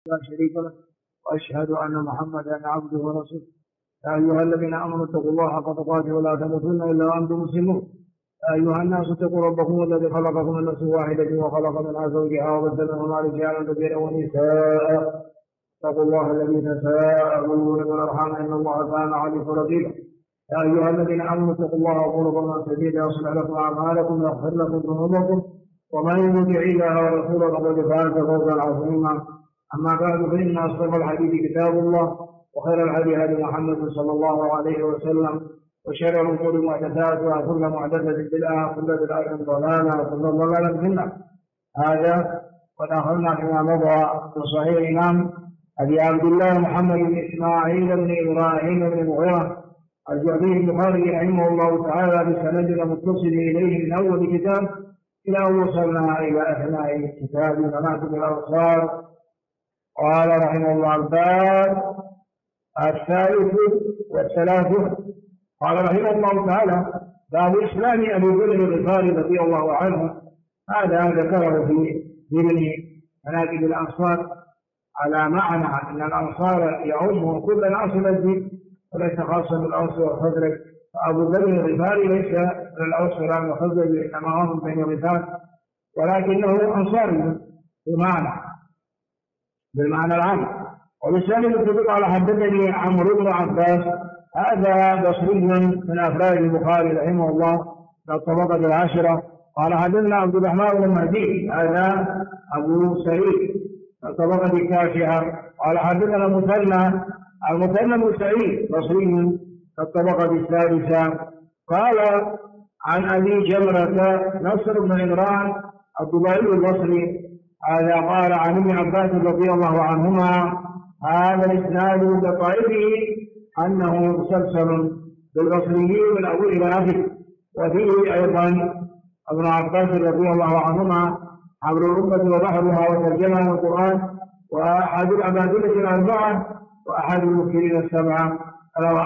لا شريك له وأشهد أن محمدا عبده ورسوله. يا أيها الذين آمنوا اتقوا الله حق تقاته ولا تموتن إلا وأنتم مسلمون. يا أيها الناس اتقوا ربكم الذي خلقكم من نفس واحدة وخلق منها زوجها وبث منهما رجالا كثيرا ونساء. اتقوا الله الذي تساءلون بالأرحام إن الله كان عليكم رقيبا. يا أيها الذين آمنوا اتقوا الله وقولوا قولا سديدا يصلح لكم أعمالكم ويغفر لكم ذنوبكم ومن يطع الله ورسوله فقد فاز فوزا عظيما. أما بعد فإن أصدق الحديث كتاب الله وخير الهدي هدي محمد صلى الله عليه وسلم وشر الأمور محدثاتها وكل محدثة بدعة وكل بدعة ضلالة وكل ضلالة في النار. هذا قد أخذنا فيما مضى في صحيح الإمام أبي عبد الله محمد بن إسماعيل بن إبراهيم بن مغيرة الجعفي البخاري رحمه الله تعالى بسند متصل إليه من أول كتاب إلى أن وصلنا إلى أثناء كتاب مناقب الأنصار. قال رحمه الله الباب الثالث والثلاثون. قال رحمه الله تعالى باب إسلام أبي ذر الغفاري رضي الله عنه. هذا ذكره في ضمن مناقب الأنصار على معنى أن الأنصار يعم كل ناس الدين وليس خاصا بالأوس والخزرج. فأبو ذر الغفاري ليس للأوس ولا الخزرج إنما هم بين الغفار ولكنه أنصاري بالمعنى العام. وبالسند اتفق على حدثني عمرو بن عباس هذا بصري من أفراد البخاري رحمه الله في الطبقة العاشرة. قال حدثنا عبد الرحمن بن مهدي هذا أبو سعيد الطبقة التاسعة. قال حدثنا المثنى بن سعيد بصري من الطبقة السادسة. قال عن أبي جمرة نصر بن عمران الضبعي البصري هذا قال عن ابن عباس رضي الله عنهما. هذا الإسناد بطائفه أنه مسلسل بالبصريين من أول إلى آخر. وفيه أيضا ابن عباس رضي الله عنهما عبر الأمة وبحرها وترجمها القرآن وأحد العبادلة الأربعة وأحد المسلمين السبعة روى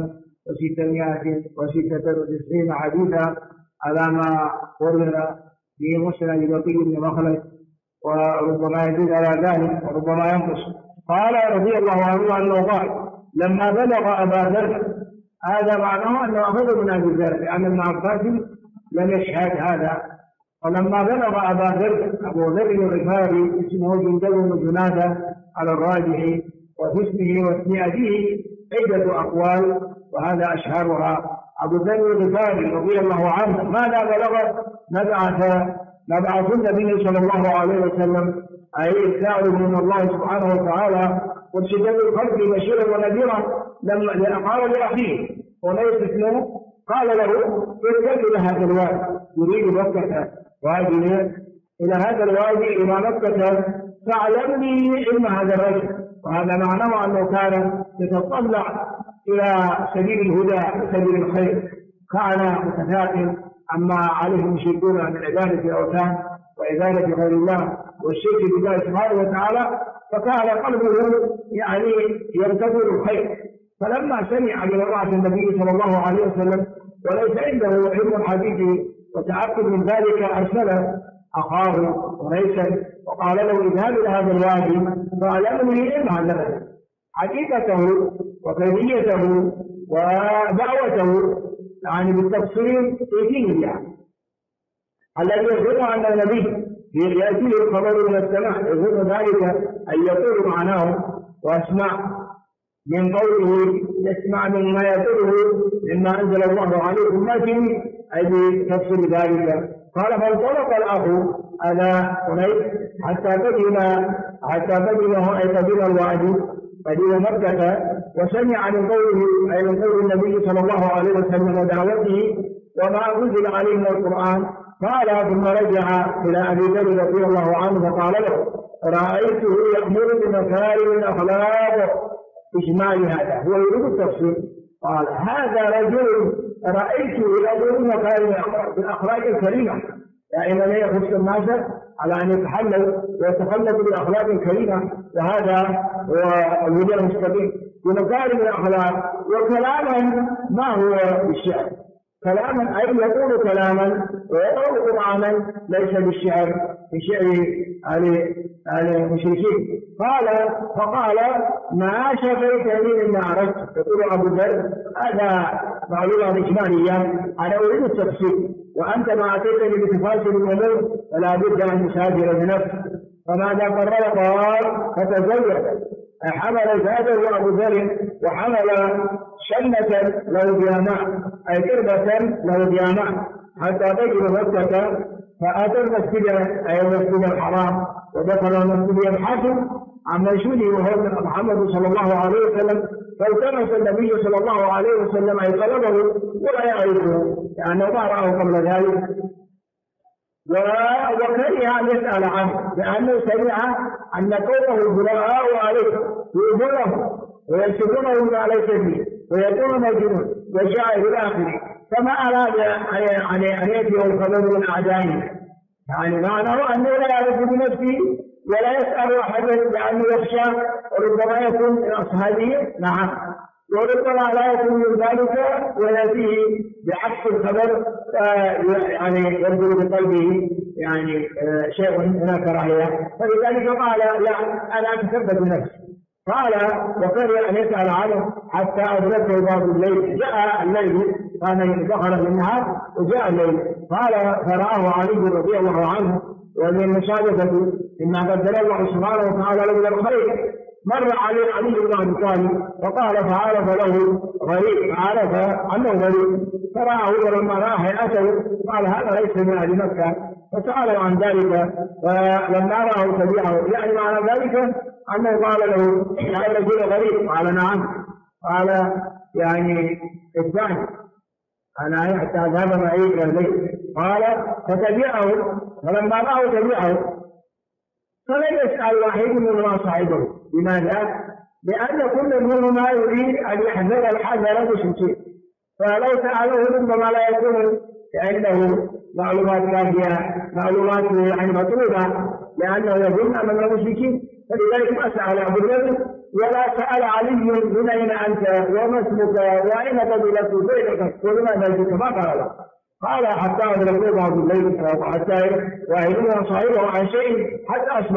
1696 حديثا على ما ورد في مسند بقي بن مخلد وربما يزيد على ذلك وربما ينقص. قال رضي الله عنه أنه قال لما بلغ أبا ذر هذا معناه أنه أخذ من أبي ذر لأن ابن عباس لم يشهد هذا. فلما بلغ أبا ذر أبو ذر الغفاري اسمه جندب بن جنادة على الراجح وفي اسمه واسم أبيه عدة أقوال وهذا أشهرها. أبو ذر الغفاري رضي الله عنه ماذا بلغ نبعث النبي صلى الله عليه وسلم أي إرسال من الله سبحانه وتعالى وارشداد الخلق بشيرا ونذيرا. لما قال لأخيه وليس اسمه قال له اركب إلى هذا الوادي يريد مكة وادي إلى هذا الوادي إلى مكة فاعلمني علم هذا الرجل. وهذا معناه أنه كان يتطلع إلى سبيل الهدى وسبيل الخير كان متفاعل عما عليه المشركون من عبادة الأوثان وعبادة غير الله والشرك بالله سبحانه وتعالى. فكان قلبه يعني يرتبط الخير. فلما سمع بمبعث النبي صلى الله عليه وسلم وليس عنده علم الحديث وتأكد من ذلك أرسل أخاه وليس وقال له اذهب إلى هذا الوادي فاعلمني علم هذا الرجل حقيقته وكيفيته ودعوته يعني بالتفصيل في دين الله الذي يظن أن النبي يأتيه الخبر من السماء يظن ذلك أن يقول معناه وأسمع من قوله يسمع مما يقوله مما أنزل الله عليكم ما فيه أي تفصيل ذلك. قال فانطلق الأخ على هنيك حتى قدمه أي قدم الوادي قدم مكة وسمع من قوله أي من قول النبي صلى الله عليه وسلم ودعوته وما أنزل عليه من القرآن. قال ثم رجع إلى أبي ذر رضي الله عنه فقال له رأيته يأمر بمكارم الأخلاق إجمال هذا هو يريد التفصيل. قال هذا رجل رأيته يأمر بمكارم الأخلاق الكريمة دائما لا يخص الناس على أن يتحلل ويتخلق بالأخلاق الكريمة وهذا هو الهدى المستقيم بمكارم الأخلاق. وكلاما ما هو الشعر كلاما أي يقول كلاما ويقرأ قرآنا ليس بالشعر بشعر المشركين. فقال ما شفيتني مما عرفت. يقول أبو ذر هذا معلومة إجمالية أنا أريد التفصيل، وأنت ما أتيتني بتفاصيل الأمور فلا بد أن نسافر بنفسك. فماذا قرر؟ قال فتزوج، حمل زاده أبو ذر وحمل شنة له بها ماء أي قربة له بها ماء حتى تجد مكة. فأتى المسجد أي المسجد الحرام ودخل المسجد يبحث عن منشوده وهو محمد صلى الله عليه وسلم. فالتمس النبي صلى الله عليه وسلم أي طلبه ولا يعرفه لأنه ما رآه قبل ذلك، وكره أن يسأل عنه لأنه سمع أن قومه البلاغاء عليه يؤذونه ويسبونه بما ليس فيه ويكون مجنون وشاعر إلى آخره. فما أراد أن يأتيه الخبر من أعدائه، يعني معناه أنه لا يعرف بنفسه ولا يسأل أحدا لأنه يخشى وربما يكون من أصحابه. نعم، وربما لا يكون من ذلك ويأتيه بعكس الخبر يعني ينزل بقلبه يعني شيء هناك كراهية. فلذلك قال لا أنا أتثبت بنفسي. قال وكره أن يسأل عنه حتى أدركه بعض الليل. جاء الليل كان دخل في النهار وجاء الليل. قال فرآه علي رضي الله عنه ومن المشاهدة مما قدر الله سبحانه وتعالى له من الخير. مر علي بن ابي طالب فقال فعرف له غريب، فعرف انه غريب فرآه، ولما رأى هيئته قال هذا ليس من اهل مكة، فسأله عن ذلك. فلما رأه تبعه، يعني معنى ذلك انه قال له هذا رجل غريب. قال نعم. قال يعني اتبعني انا حتى ذهب معي الى البيت. قال فتبعه، فلما رأه تبعه فلن يسأل واحد منهما صاحبه. لماذا؟ لأن كل منهما يريد أن يحذر الحذر بشيء، فلو سأله ربما لا يكون عنده معلومات كافية، معلومات يعني مطلوبة، لأنه يظن من المشركين. فلذلك ما سأل أبو ذر ولا سأل علي من أين أنت وما اسمك وأين قبيلتك بينك ولماذا جئت، ما قال له. قال حتى أدركوه بعض الليل حتى وأهلنا صاحبه عن شيء حتى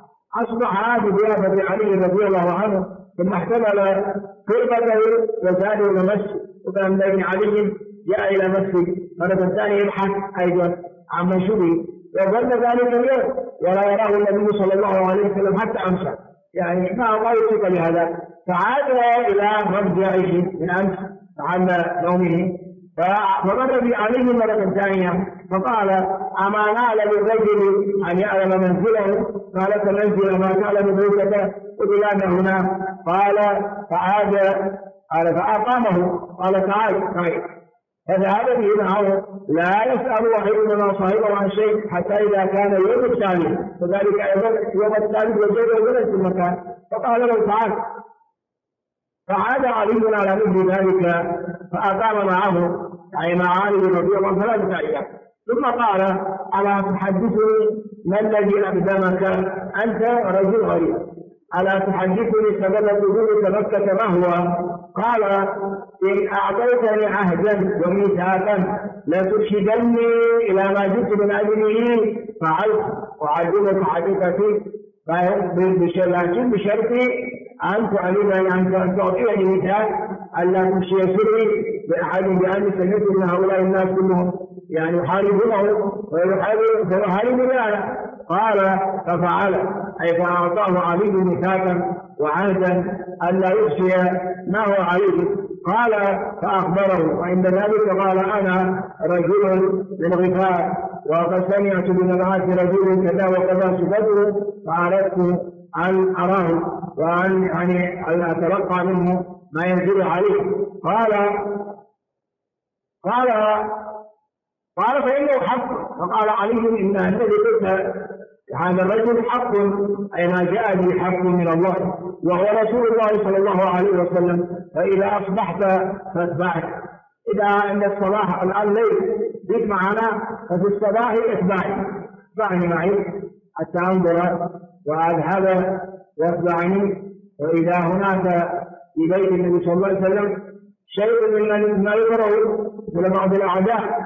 أصبح بضيافة علي رضي الله عنه. ثم احتمل قربته وزاد إلى المسجد، وكان بين علي جاء إلى المسجد مرة ثانية يبحث أيضا عن منشوده، وظل ذلك اليوم ولا يراه النبي صلى الله عليه وسلم حتى أمسى، يعني ما هو يثق بهذا. فعاد إلى مرجعه من أمس عن نومه، فمر بعلي مرة ثانية فقال أما نال للرجل أن يعلم منزله؟ قال كمنزل ما تعلم بيتك قل هنا. قال فعاد، قال فأقامه، قال تعال. فذهب به معه لا يسأل واحد من صاحبه عن شيء حتى إذا كان يوم الثالث، فذلك أيضا يوم الثالث وجد في المكان فقال له تعال. فعاد علي على مثل ذلك فأقام معه أي مع علي رضي الله عنه 3 أيام. ثم قال ألا تحدثني ما الذي أقدمك؟ أنت رجل غريب، ألا تحدثني سبب وجودك مكة ما هو؟ قال إن أعطيتني عهدا وميثاقا لترشدني إلى ما جئت من أجله فعلت وعلمك حقيقتي، لكن بشرطي أن تعلمني أن تعطيني ميثاق ألا تمشي سري بأحد بأن سمعت من هؤلاء الناس كلهم يعني يحاربونه ويحاربون أنا. قال ففعل، أي فأعطاه علي ميثاقا وعهدا ألا يخشي ما هو عليه. قال فأخبره، وعند ذلك قال أنا رجل من غفار وقد سمعت بنبعات رجل كذا وكذا صفته فأردت أن أراه وأن يعني أن أتلقى منه ما ينزل عليه. قال فإنه حق. فقال علي إن الذي قلت هذا الرجل حق، أي ما جاء به حق من الله وهو رسول الله صلى الله عليه وسلم. فإذا أصبحت فاتبعني، إذا عند الصباح الآن الليل جئت معنا ففي الصباح اتبعني معي حتى أنظر وأذهب واتبعني، وإذا هناك في بيت النبي صلى الله عليه وسلم شيء مما يكره من بعض الأعداء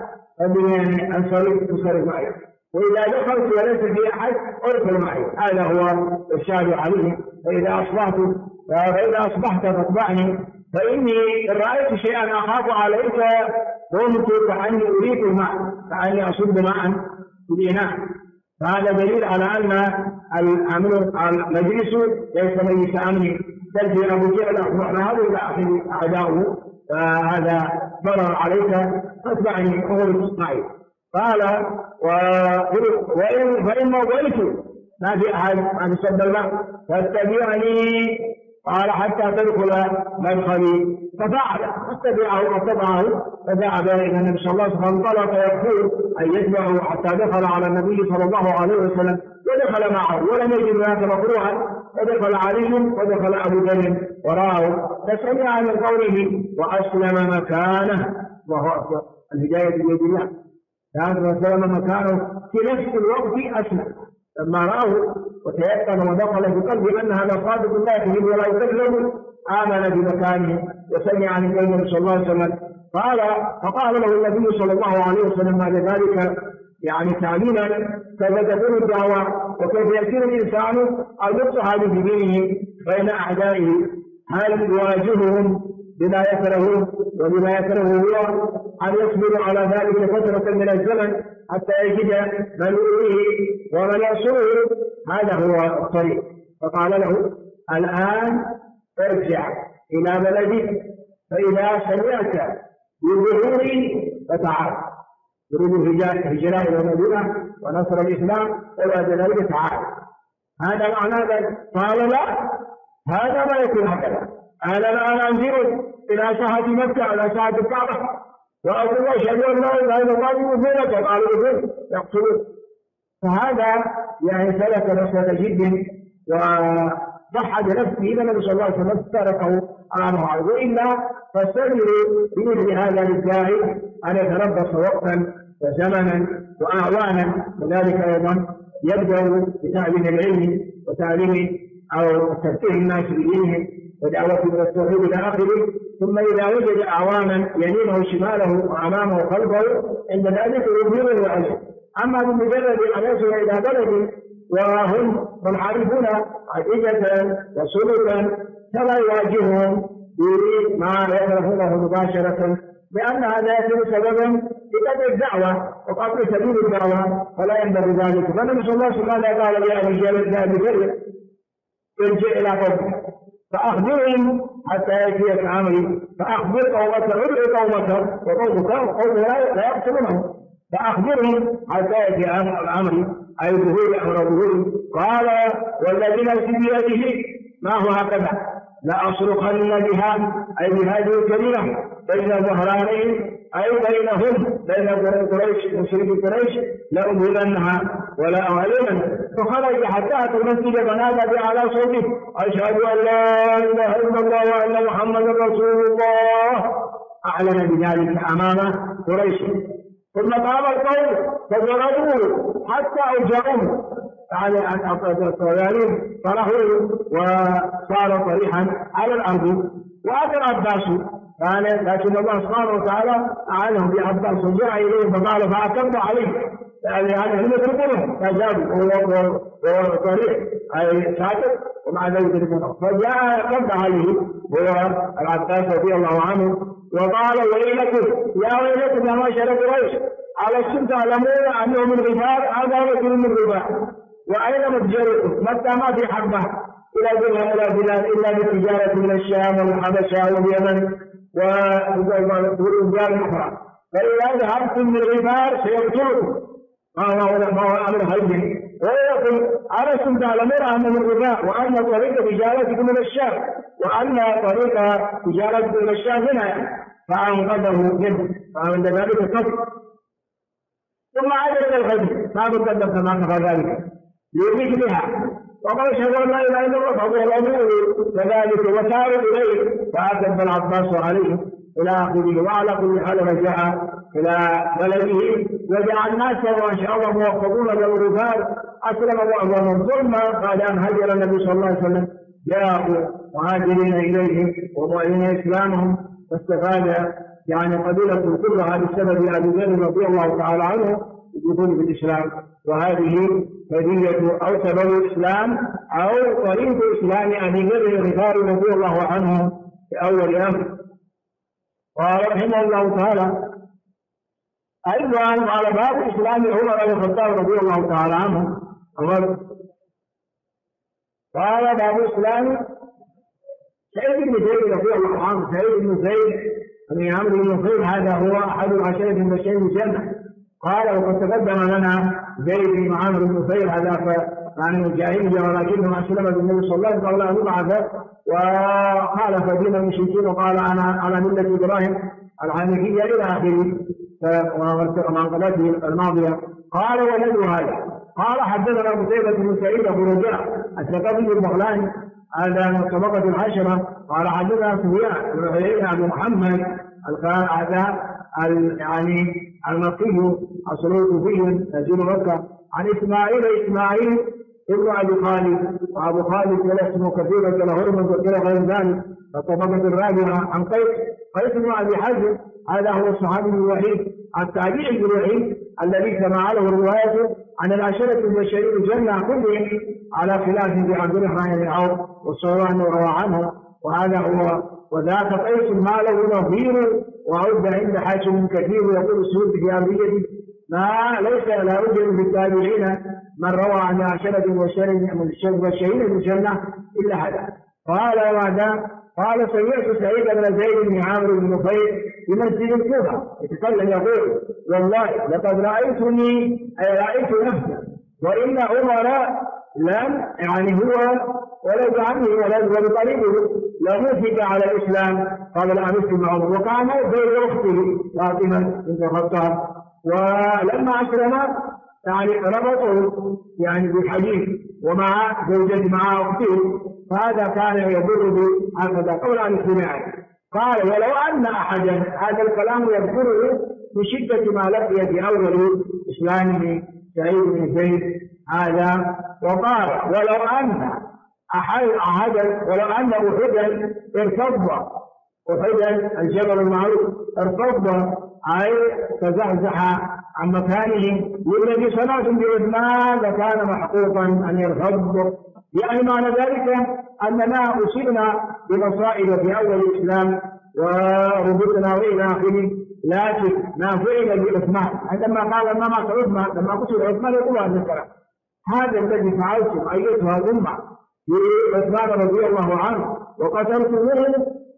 تصرف معي، وإذا دخلت وليس في أحد ارسل معي. هذا هو إرشاد عليه. فإذا أصبحت فاتبعني، فإني إن رأيت شيئا أخاف عليك قمت كأني أريد الماء، كأني أصب ماء في الإناء. فهذا دليل على أن المجلس ليس مجلس أمن. تلفي أبو جهل أخبرنا هذا إلى آخر أعداؤه، فهذا ضرر عليك فاتبعني اغلق معي. قال فإن مضيت ما في أحد ما تصد الماء فاتبعني، قال حتى تدخل مدخلي، ففعل فاتبعه فذهب إلى النبي صلى الله عليه وسلم، فانطلق يقول أن يتبعه حتى دخل على النبي صلى الله عليه وسلم ودخل معه ولم يجد هناك مكروها، فدخل علي ودخل أبو ذر وراءه فسمع من قوله وأسلم مكانه. الله أكبر، الهداية بيد الله. فسلم مكانه في نفس الوقت أسلم لما رآه وتيقن ودخل في قلبه أن هذا صادق الله فيه ولا يكذب، آمن بمكانه وسمع من النبي صلى الله عليه وسلم. فقال له النبي صلى الله عليه وسلم بعد ذلك يعني تعليما كيف تكون الدعوة وكيف يكون الإنسان المصلح بدينه بين أعدائه، هل يواجههم بما يكرهون وبما يكرهه هو، أن يصبر على ذلك فترة من الزمن حتى يجد من يؤويه ومن ينصره. هذا هو الطريق. فقال له الآن ارجع إلى بلدك، فإذا سمعت بظهوري فتعال. يريد الهجرة إلى المدينة ونصر الإسلام، وبعد ذلك تعال. هذا معنى ذلك. قال لا، هذا ما يكون هكذا. أنا الآن أنزل إلى ساحة مكة على ساحة الكعبة وأقول أشهد أن لا إله إلا الله وفينك، قالوا وفين يقتلون. فهذا يعني سلك مسلك جد وضحى بنفسه إلى النبي صلى الله عليه وسلم تركه أمامه عليه. وإلا فاستمروا بمثل هذا للداعي أن يتربص وقتا وزمنا وأعوانا، وذلك أيضا يبدأ بتعليم العلم وتعليم أو تفكير الناس بدينهم ودعوة إلى التوحيد إلى آخره. ثم إذا وجد أعوانا يمينه شماله وأمامه وخلفه عند ذلك يظهره عليه. أما بمجرد أن يصل إلى بلد وهم منحرفون عقيدة وسلوكا فلا يواجههم بما يكرهونه مباشرة، لأن هذا يكون سببا لقطع الدعوة وقطع سبيل الدعوة، فلا ينبغي ذلك. فالنبي صلى الله عليه وسلم قال يا أبي جهل ارجع إلى قومك فأخبرهم حتى يأتيك أمري، فأخبر قومك ادع قومك وقومك لا يقتلونه، فأخبرهم حتى يأتي أمري أي ظهور أمر ظهوري. قال والذي نفسي بيده ما هو هكذا لأصرخن بها أي بهذه الكلمة بين ظهرانين أي بينهم بين قريش مشرك قريش لأظهرنها ولا أعلمن. فخرج حتى أتى المسجد فنادى بأعلى صوته أشهد أن لا إله إلا الله وأن محمدا رسول الله، أعلن بذلك أمام قريش. ثم قام القوم فضربوه حتى أوجعوه يعني طرحوه وصار طريحا على الأرض. وأتى العباس لكن الله سبحانه وتعالى أعانه بعباس وجاء إليه فقال فأكبر عليه يعني هم يتركونه فزاد وهو طريح أي ساكت ومع ذلك يتركونه. فجاء يقبض عليه هو العباس رضي الله عنه وقال ويلكم يا ويلكم يا معشر قريش ألستم تعلمون أنه من غفار؟ هذا رجل من غفار. وأين متجركم؟ متى ما في حبة إلى درهم ولا بلاد إلا بالتجارة من الشام والحبشة واليمن والبلاد الأخرى، فإذا ذهبتم من غفار سيقتلكم. ما هو أمر حي. ويقول ألستم تعلمون أنه من غفار وأن طريق تجارتكم من الشام وأن طريق تجارتكم من الشام هنا، فأنقذه منه. فعند ذلك كفر. ثم عاد إلى الغد ما تقدم كما كفى ذلك لمثلها وقال اشهد ان لا اله الا الله فهو الامر كذلك وساروا اليه فاتى ابن العباس عليه الى اخره. وعلى كل حال رجع الى بلده وجاء الناس وما شاء الله موفقون للغفار اسلم معظمهم. ثم بعد ان هجر النبي صلى الله عليه وسلم جاءوا مهاجرين اليه ومعلنين اسلامهم فاستفاد يعني قبيلة كلها بسبب أبي ذر رضي الله تعالى عنه بدخول في الإسلام. وهذه هدية أو سبب الإسلام أو طريق إسلام أبي ذر الغفاري رضي الله عنه في أول أمر. قال رحمه الله تعالى أيضا قال باب إسلام عمر بن الخطاب رضي الله تعالى عنه. قال باب إسلام سعيد بن زيد رضي الله عنه. سعيد بن زيد بن عمرو بن نفيل هذا هو أحد العشرة المبشرين بالجنة. قال وقد تقدم لنا زيد بن عمرو بن نفيل هذا عن الجاهلية ولكنه أسلم بالنبي صلى الله عليه وسلم قبل أن يبعث وخالف دين المشركين وقال أنا على ملة إبراهيم الحنيفية إلى آخره ومنقبته الماضية. قال ولد هذا قال حدثنا قتيبة بن سعيد أبو رجاء الثقفي البغلاني هذا من الطبقة العشرة. قال حدثنا سفيان بن عيينة بن محمد هذا يعني المكي أصله كوفي نزيل مكة عن إسماعيل ابن أبي خالد وأبو خالد ولا اسمه كثير ولا هرمز ولا غير ذلك. الطبقة الرابعة عن قيس بن أبي حازم هذا هو الصحابي الوحيد التابعي الوحيد الذي سمع له الرواية عن العشرة المبشرين بالجنة كلهم على خلاف بعبد الرحمن بن عوف والصورة أنه روى عنه. وهذا هو وذاك قيس ما له نظير وعد عند حاكم كثير يقول السيوطي في أمريته ما ليس لا يوجد في التابعين من روى عن عشرة المبشرين بالجنة إلا هذا. قال وهذا قال سمعت سعيد بن زيد بن عمرو بن نفيل في مسجد الكوفة يتكلم يقول والله لقد رأيتني أي رأيت نفسي وإن عمر لم يعني هو ولد عمه ولد طريقه لموثق على الإسلام قبل أن يسلم عمر وكان بين أخته فاطمة بنت الخطاب ولما أسلم يعني ربطه يعني بالحديث ومع زوجته مع أخته فهذا كان يضر هكذا قبل أن يسلم. قال ولو أن أحدا هذا الكلام يذكره بشدة ما لقي في أول إسلامه سعيد بن زيد هذا. وقال ولو أن أحدا ارتض أحدا الجبل المعروف ارتض أي تزحزح عن مكانه والذي صنعتم بعثمان لكان محقوقا أن يرفض. يعني معنى ذلك أننا أصبنا بمصائب في أول الإسلام وربطنا وإلى آخره لكن ما فعل بعثمان عندما قال إنما عثمان لما قتل عثمان يقول هذا الكلام هذا الذي فعلتم أيتها الأمة بعثمان رضي الله عنه وقتلتموه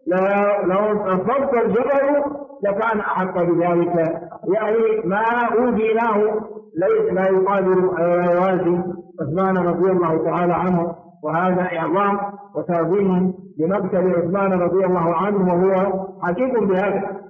لو انفضت الجبل لكان أحق بذلك. يعني ما أوذيناه ليس لا يقادر يوازي عثمان رضي الله تعالى عنه. وهذا إعظام وتعظيم لمقتل عثمان رضي الله عنه وهو حقيق بهذا.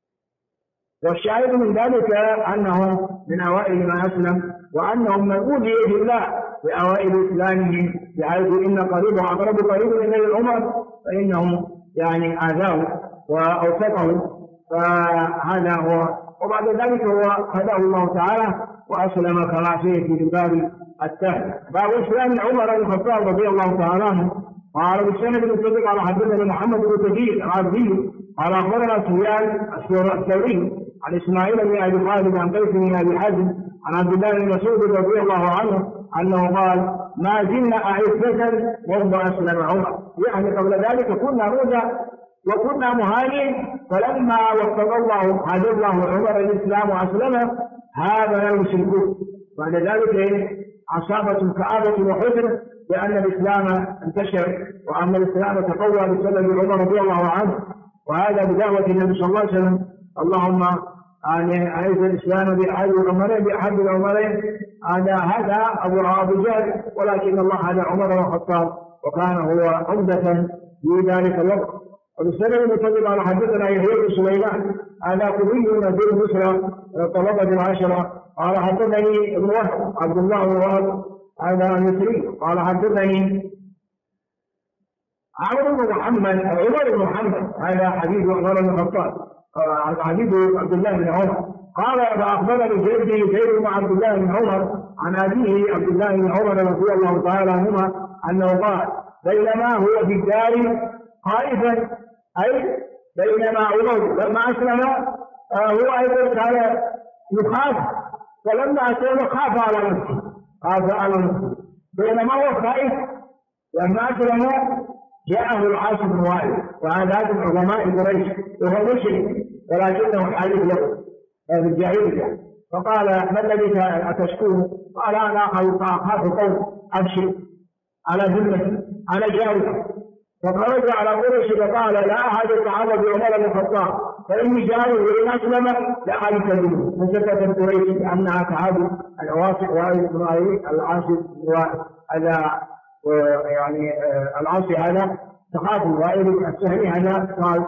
والشاهد من ذلك أنه من أوائل ما أسلم وأنهم من أوذي بالله بأوائل إسلامهم بحيث إن قريب وأقرب قريب من الأمر فإنهم يعني آذاه وأوثقه فهذا هو. وبعد ذلك هو هداه الله تعالى وأسلم كما فيه في باب التهل. باب إسلام عمر بن الخطاب رضي الله تعالى عنه. قال بالسند المتفق على حدثنا محمد بن كثير العبدي قال أخبرنا سفيان الثوري عن إسماعيل بن أبي خالد عن قيس بن أبي حازم عن عبد الله بن مسعود رضي الله عنه أنه قال ما زلنا أعزة منذ أسلم عمر. يعني قبل ذلك كنا روضة وكنا مهاجرين فلما وفق الله هدى الله عمر الإسلام وأسلم هذا المشركون. بعد ذلك أصابتهم كآبة وحزن لأن الإسلام انتشر وأن الإسلام تقوى بسبب عمر رضي الله عنه. وهذا بدعوة النبي صلى الله عليه وسلم اللهم أعز الإسلام بأحد العمرين بأحد العمرين هذا أبو جهل ولكن الله هدى عمر بن الخطاب وكان هو عمدة في ذلك الوقت. وبالسنة المتفق على حدثنا يحيى بن سليمان هذا كوفي نزيل مصر طلبة العشرة قال حدثني ابن وهب عبد الله بن وهب هذا المصري قال حدثني عمرو بن محمد عمر بن محمد هذا حديث عمر بن الخطاب حديث عبد الله بن عمر قال فأخبرني جدي زيد بن عبد الله بن عمر عن أبيه عبد الله بن عمر رضي الله تعالى عنهما أنه قال بينما هو في الدار خائفا أي بينما عمر لما أسلم هو أيضا كان يخاف، فلما أسلم خاف على نفسه، بينما هو خائف لما أسلم جاءه العاص بن وائل، وهذا من عظماء قريش وهو مشرك ولكنه حليف له في الجاهلية، فقال ما الذي أتشكوه؟ قال أنا أخاف قوم أبشر على ذمتي أنا جارك. فخرج على قريش فقال لا أحد يتعرض بعمر بن الخطاب فإني جاري وإن أسلم لأعرف منه. فسكتت قريش أنها تعاد العواصف وائل بن العاصي هذا يعني العاصي هذا تخاف وائل السهمي هذا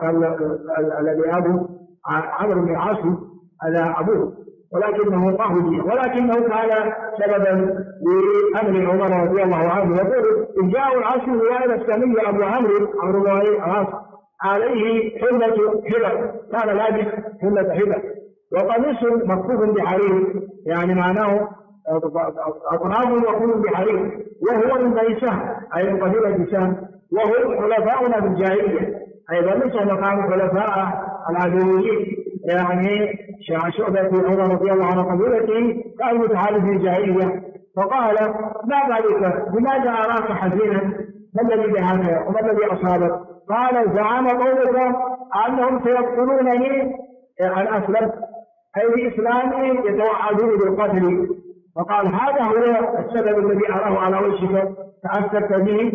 الذي أبو عمرو بن العاص هذا أبوه، ولكنه قهوي، ولكنه كان سببا لأمر عمر رضي الله عنه. يقول إن جاء العاصي وائل السهمي أبو عمرو بن العاص عليه حلة حلة، كان لابس حلة حلة وقميص مكفوف بحرير، يعني معناه أطرافه مكفوف بحرير، وهو من بني سهم أي من قبيلة سهم، وهم خلفاؤنا في الجاهلية، أي بني سهم كانوا خلفاء العدويين، يعني شعبة عمر رضي الله عنه قبيلته كان متحالف في الجاهلية. فقال ما ذلك؟ لماذا أراك حزينا؟ ما الذي بهذا وما الذي أصابك؟ قال زعم قومك أنهم سيقتلونني أن أسلمت، أي بإسلامي يتوعدون بالقتل. فقال هذا هو السبب الذي أراه على وجهك تأثرت به؟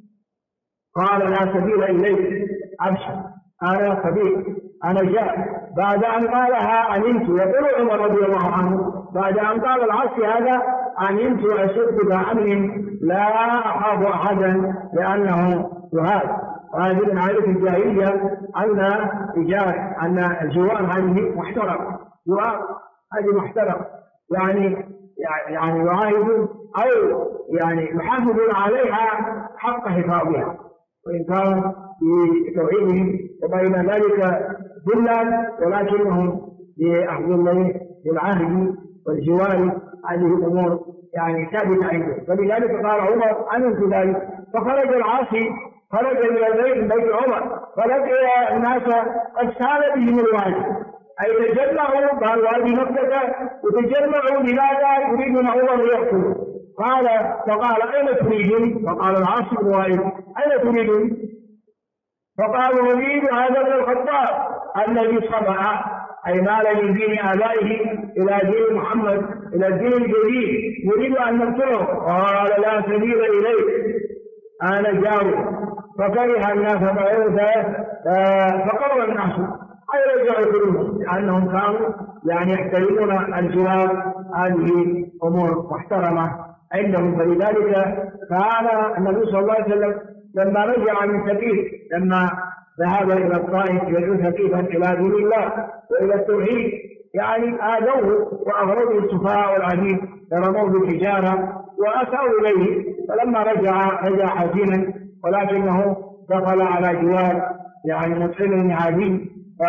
قال لا سبيل إليك، أبشر أنا سبيل، أنا جاء. بعد أن قالها أمنت، يقول عمر رضي الله عنه بعد أن قال العاصي هذا أمنت أشد بأمن لا أخاف أحدا لأنه يهاب. وهذه من عادة الجاهلية أن الجوار هذه محترق، جوار هذه محترق، يعني يعاهدون أو يعني يحافظون عليها حق حفاظها، وإن كان في توحيدهم وبين ذلك ذلا، ولكنهم بأخذ الله بالعهد والجوار هذه الأمور يعني ثابتة عندهم. فلذلك قال عمر أمنت ذلك. فخرج العاصي، خرج من بيت عمر فلقي الناس قد سال بهم الوادي، أي تجمعوا قال وادي مكة وتجمعوا لماذا؟ يريدون عمر يقتل. فقال أين تريدون؟ فقال العاصي بن وائل أين تريدون؟ فقالوا نريد هذا بن الخطاب الذي صنع، أي مال من دين آبائه إلى دين محمد إلى الدين الجديد، نريد أن نقتله. قال لا سبيل إليك أنا جار. فكره الناس فقرر الناس أي رجعوا كلهم، لأنهم كانوا يعني يحترمون الجوار، هذه أمور محترمة عندهم. فلذلك كان النبي صلى الله عليه وسلم لما رجع من ثقيف، لما ذهب إلى الطائف يدعو ثقيفا إلى دين الله وإلى التوحيد، يعني آذوه وأغرضوا السفهاء والعبيد، رموه بالحجارة وأسأوا إليه. فلما رجع حزينا، ولكنه دخل على جوار يعني مطعم عادي،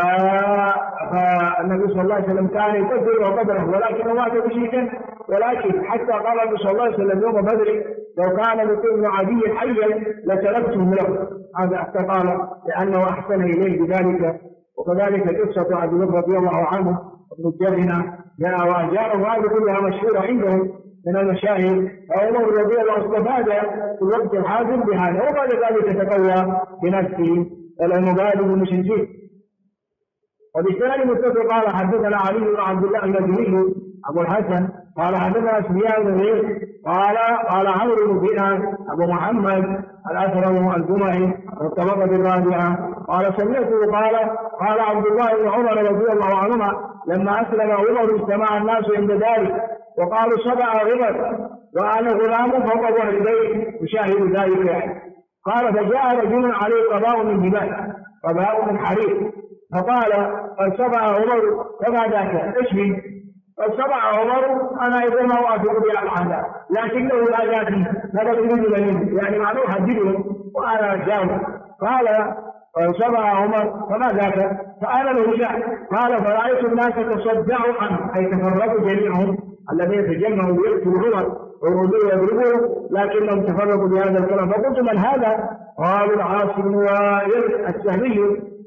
فالنبي صلى الله عليه وسلم كان يكفر وقدره، ولكن مات بشيء. ولكن حتى قال النبي صلى الله عليه وسلم يوم بدر لو كان مطعم عادي حيا لتركته له، هذا حتى قال لأنه أحسن إليه بذلك. وكذلك قصة عبد الله رضي الله عنه ابن الجبنة جاء وأجاره، وهذه كلها مشهورة عندهم من المشاهد. عمر رضي الله عنه استفاد في الوقت الحاضر بهذا، وبعد ذلك تقوى بنفسه والمبادئ المشركين. وبالسنة متصل قال حدثنا علي بن عبد الله المدني أبو الحسن قال حدثنا سفيان بن زيد قال عمرو بن دينار أبو محمد الأثرم الجمعي والطبقة الرابعة قال سمعته قال عبد الله بن عمر رضي الله عنهما لما أسلم عمر اجتمع الناس عند ذلك وقالوا صدع عمر وأنا غلام فوق والديه يشاهد ذلك يعني. قال فجاء رجل عليه قباء من جبال، قباء من حرير، فقال قد صبع عمر فما ذاك اشبه؟ قد صبع عمر انا اذا ما اوافق بها العاده لكنه لا ذاتي هذا يريد منه، يعني معناه حددهم وانا جاوب. قال قد صبع عمر فما ذاك؟ فانا له شأن. قال فرايت الناس تصدعوا عنه، اي تفرقوا جميعهم الذين تجمعوا ليقتلوا عمر ويريدون يضربوه، لكنهم تفرقوا بهذا الكلام. فقلت من هذا؟ قالوا العاص بن وائل السهمي،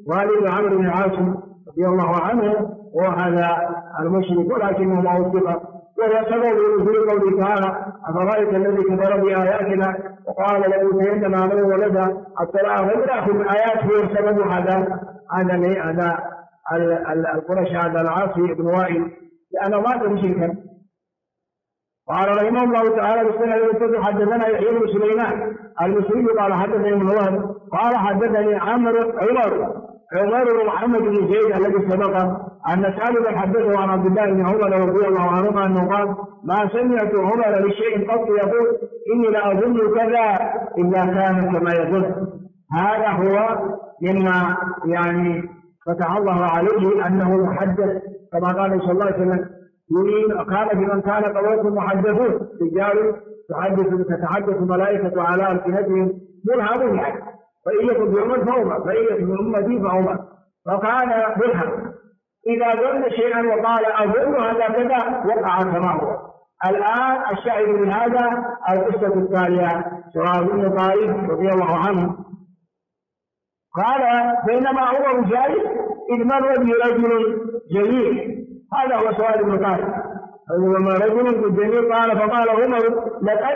والد عمرو بن عاصم رضي الله عنه وهذا المشرك ولكنه ما وفق، وهو سبب نزول قوله تعالى: أفرأيت الذي كفر بآياتنا وقال لأوتين مالا ولدا الطلاق ويأخذ الآيات هو سبب هذا القرش هذا العاصي بن وائل لأنه مات مشركا. قال رحمه الله تعالى: بسنة حدثنا يحيى بن سليمان المصري قال حدثني ابن وهب قال حدثني عمر بن محمد بن زيد الذي سبق أن سالم حدثه عن عبد الله بن عمر رضي الله عنهما أنه قال: ما سمعت عمر لشيء قط يقول إني لأظن كذا إلا كان كما يظن. هذا هو مما يعني فتح الله عليه أنه محدث كما قال صلى الله عليه وسلم: قال بمن كان قبلكم محدثون رجال تتحدث ملائكة على ألسنتهم ملهم يعني، فإن يكن بعمر فعمر، فإن يكن بأمتي فعمر، فكان ملهم. إذا ظن شيئا وقال أظن هذا كذا وقع كما هو. الآن الشاهد من هذا القصة التالية: سعاد بن طارق رضي الله عنه قال: بينما عمر جالس إذ مر به رجل جليل. هذا هو سعاد بن طارق. لما رجل جليل فقال عمر: لقد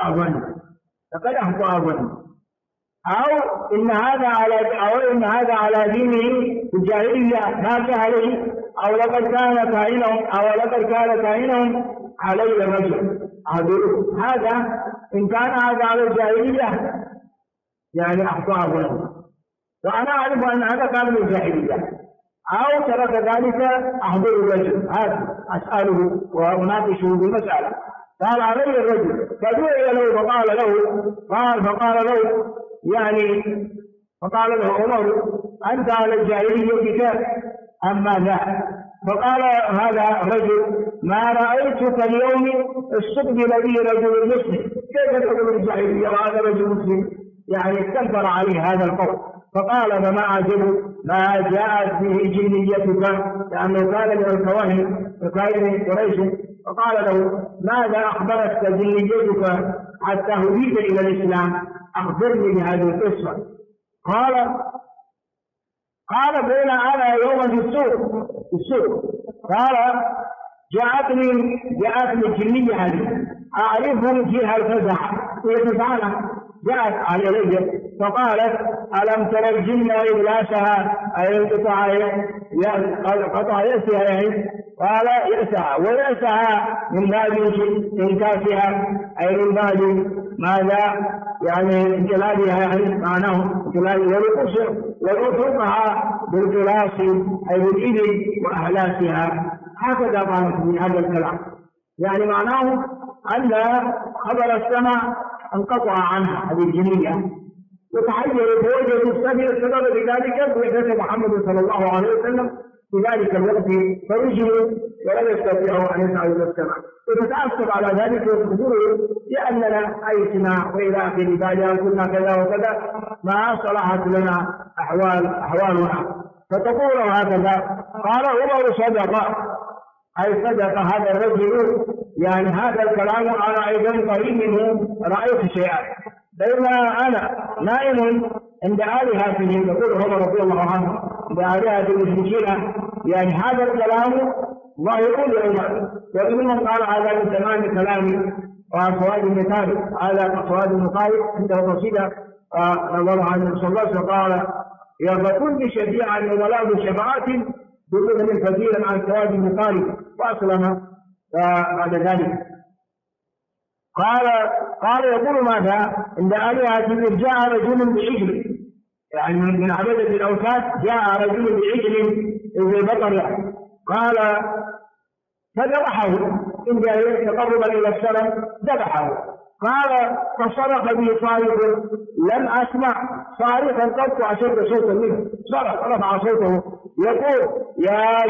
أخطأ ظني أو إن هذا على دينه في الجاهلية مات عليه، أو لقد كان كائنهم علي رجل. هذا إن كان هذا على الجاهلية يعني أخطأ ظني، وأنا أعرف أن هذا كان من الجاهلية، أو ترك ذلك أحضر الرجل هذا أسأله وأناقشه بالمسألة. قال: علي الرجل، فدعي له فقال له عمر: أنت على الجاهلية أم ماذا؟ فقال هذا الرجل: ما رأيتك اليوم استقبل بي رجل مسلم، كيف تقول الجاهلية وهذا رجل مسلم؟ يعني استنكر عليه هذا القول. فقال: فما أعجب ما جاءت به جنيتك، لأنه كان من الكواهن قريش. فقال له: ماذا أخبرتك جنيتك حتى هديت إلى الإسلام؟ أخبرني بهذه القصة. قال: بين أنا يوما في السوق قال: جاءتني الجنية هذه أعرفهم فيها الفزع ويتفعلها، جاءت علي فقالت: ألم تر الجن إبلاسها أي قطع يأسها يعني؟ قال: يأسها ويأسها من باب إنكاسها أي من باب ماذا يعني انقلابها، يعني معناه ورقصها بالقلاص أي بالإبل وأهلاسها. هكذا قالت من هذا الكلام، يعني معناه أن خبر السماء انقطع عنها هذه الجنية، وتحيروا فوجدوا السبب بذلك بعثة محمد صلى الله عليه وسلم في ذلك الوقت، فرجلوا ولم يستطيعوا أن يسعوا إلى السماء، وتتعصب على ذلك وتخبروا لأننا أيتنا وإلى آخر ذلك كنا كذا وكذا ما صلحت لنا أحوالنا، فتقول هكذا. قال عمر: صدق هذا الرجل، يعني هذا الكلام أنا أيضا قريب منه رأيت شيئا، بينما أنا نائم عند آلهتهم. يقول عمر رضي الله عنه: عند آلهة المشركين، يعني هذا الكلام الله يقول لعمر. ومنهم قال: هذا من تمام كلامي وصواب المثال، هذا صواب المقارب عنده قصيدة نظر عن النبي صلى الله عليه وسلم قال: يغفر شفيعا ولا بشفاعة بلغ من فضيلا عن ثواب المقارب، وأسلم بعد ذلك. قال يقول ماذا؟ عند آلهة جاء رجل بعجل، يعني من عبادة الأوثان جاء رجل بعجل ذي بطر، قال فذبحه إن تقربا إلى السلام ذبحه. قال: فصرخ به صارخ لم أسمع صارخا قط أشد صوتا منه، صرخ رفع صوته يقول: يا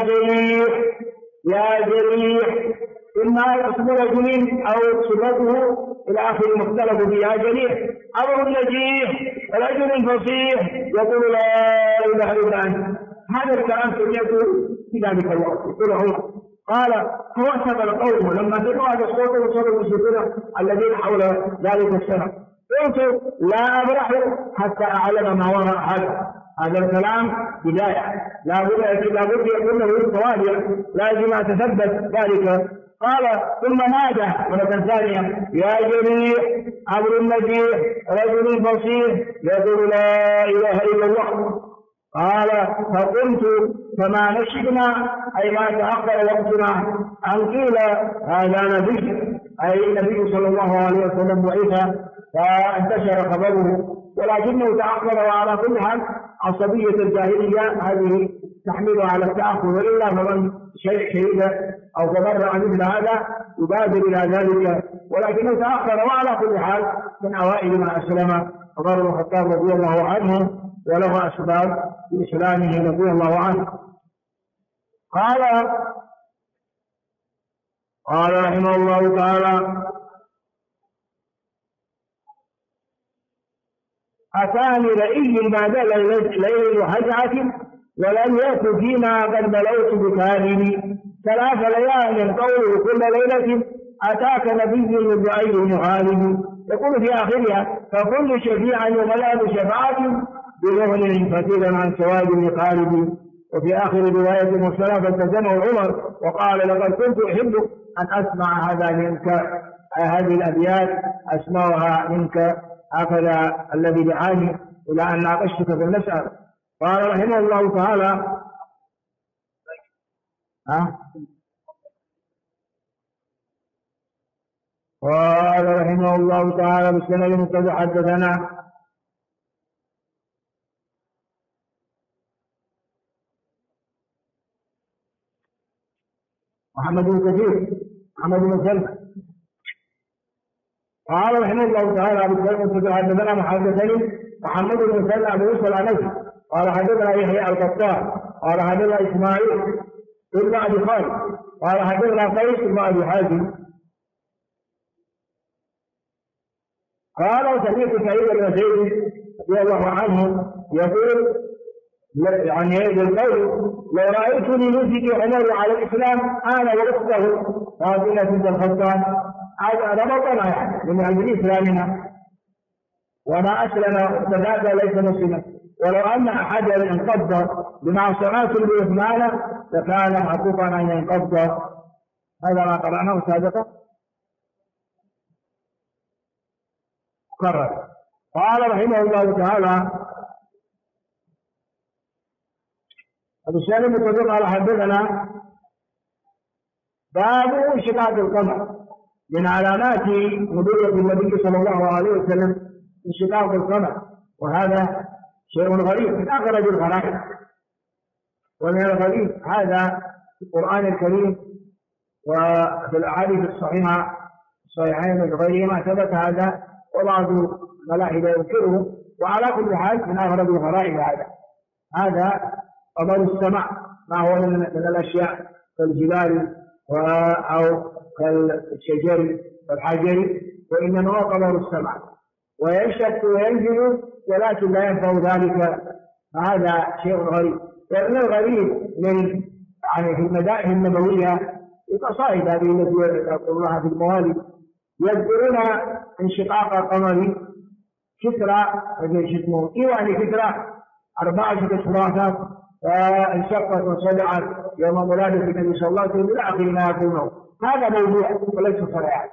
جريح إما اسم رجل أو صفته إلى آخر مختلف بها جريح، أمر نجيح رجل فصيح يقول: لا إله إلا أنت. هذا الكلام سمعته في ذلك الوقت. يقول عمر: قال: فوثق القوم لما سمعوا هذا الصوت وصلوا المشركون الذين حول ذلك السنة. قلت: لا أبرح حتى أعلم ما وراء هذا. هذا الكلام بداية، لا بد يكون له توابع لازم أتثبت ذلك. قال ثم نادى مرة ثانية يا جميع عبر المجيء رجل بصير يقول لا إله إلا الله. قال فقلت فما نشدنا أي ما تأخر وقتنا أن قيل هذا نبي أي النبي صلى الله عليه وسلم بعث فانتشر خبره، ولكنه تأخر. وعلى كل حال عصبية الجاهلية هذه تحمل على التأخر، وإلا فمن شهد أو تبرع مثل هذا يبادر إلى ذلك، ولكنه تأخر. وعلى كل حال من أوائل ما أسلم عمر بن الخطاب رضي الله عنه، وله أسباب في إسلامه رضي الله عنه. قال رحمه الله تعالى أتاني رئي بعد ليل هجعة ولم يكن فيما قد بلوت بكاهني 3 ليال قوله كل ليلة أتاك نبي من بأي مغالب. يقول في آخرها فكل شفيعا وملأ بشفاعة بمغن فتيلا عن سواد مقارب. وفي آخر رواية مرسلة فالتزمه عمر وقال لقد كنت أحب أن أسمع هذا منك، هذه الأبيات أسمعها منك، هكذا الذي دعاني إلى أن ناقشتك في المسألة. قال رحمه الله تعالى قال رحمه الله تعالى بالسند المتصل حدثنا محمد بن كثير محمد بن سلمة. قال رحمه الله تعالى بالسند المتصل حدثنا محمد بن سلمة أبو يوسف العنزي قال حدثنا يحيى القطان قال حدثنا إسماعيل بن أبي خالد قال حدثنا قيس بن أبي حازم قال سمعت سعيد بن زيد رضي الله عنه يقول يعني هذا القول لو رأيتني نزل عمر على الإسلام أنا ورثته قاتلة بنت الخطاب هذا ربطنا يعني من أجل إسلامنا، وما أسلم فذاك ليس مسلما. ولو أن أحدا انقض بمعصمات بعثمان لكان حقوقا أن ينقض. هذا ما قرأناه سابقا قرر. قال رحمه الله تعالى أبو سالم التدر قال حدثنا باب انشقاق القمر. من علامات نبوة النبي صلى الله عليه وسلم انشقاق القمر، وهذا شيء غريب من أغرب الغرائب. ومن الغريب هذا في القرآن الكريم وفي الأحاديث الصحيحة الصحيحين وغيرهما ثبت هذا، وبعض الملاحدة ينكره. وعلى كل حال من أغرب الغرائب هذا قمر السماء، ما هو من الأشياء كالجبال أو كالشجر والحجر، وإنما هو قمر السماء وينشق وينزل ولكن لا ينفع ذلك. هذا شيء غريب. ومن الغريب من يعني في المدائح النبوية القصائد هذه التي يقولونها في الموالد يذكرون انشقاق القمر كسرى اسمه إيواني كسرى 4 أشراطات فانشقت وصدعت يوم ولادة النبي صلى الله عليه وسلم إلى آخر ما يقولون. هذا موضوع وليس صريحا،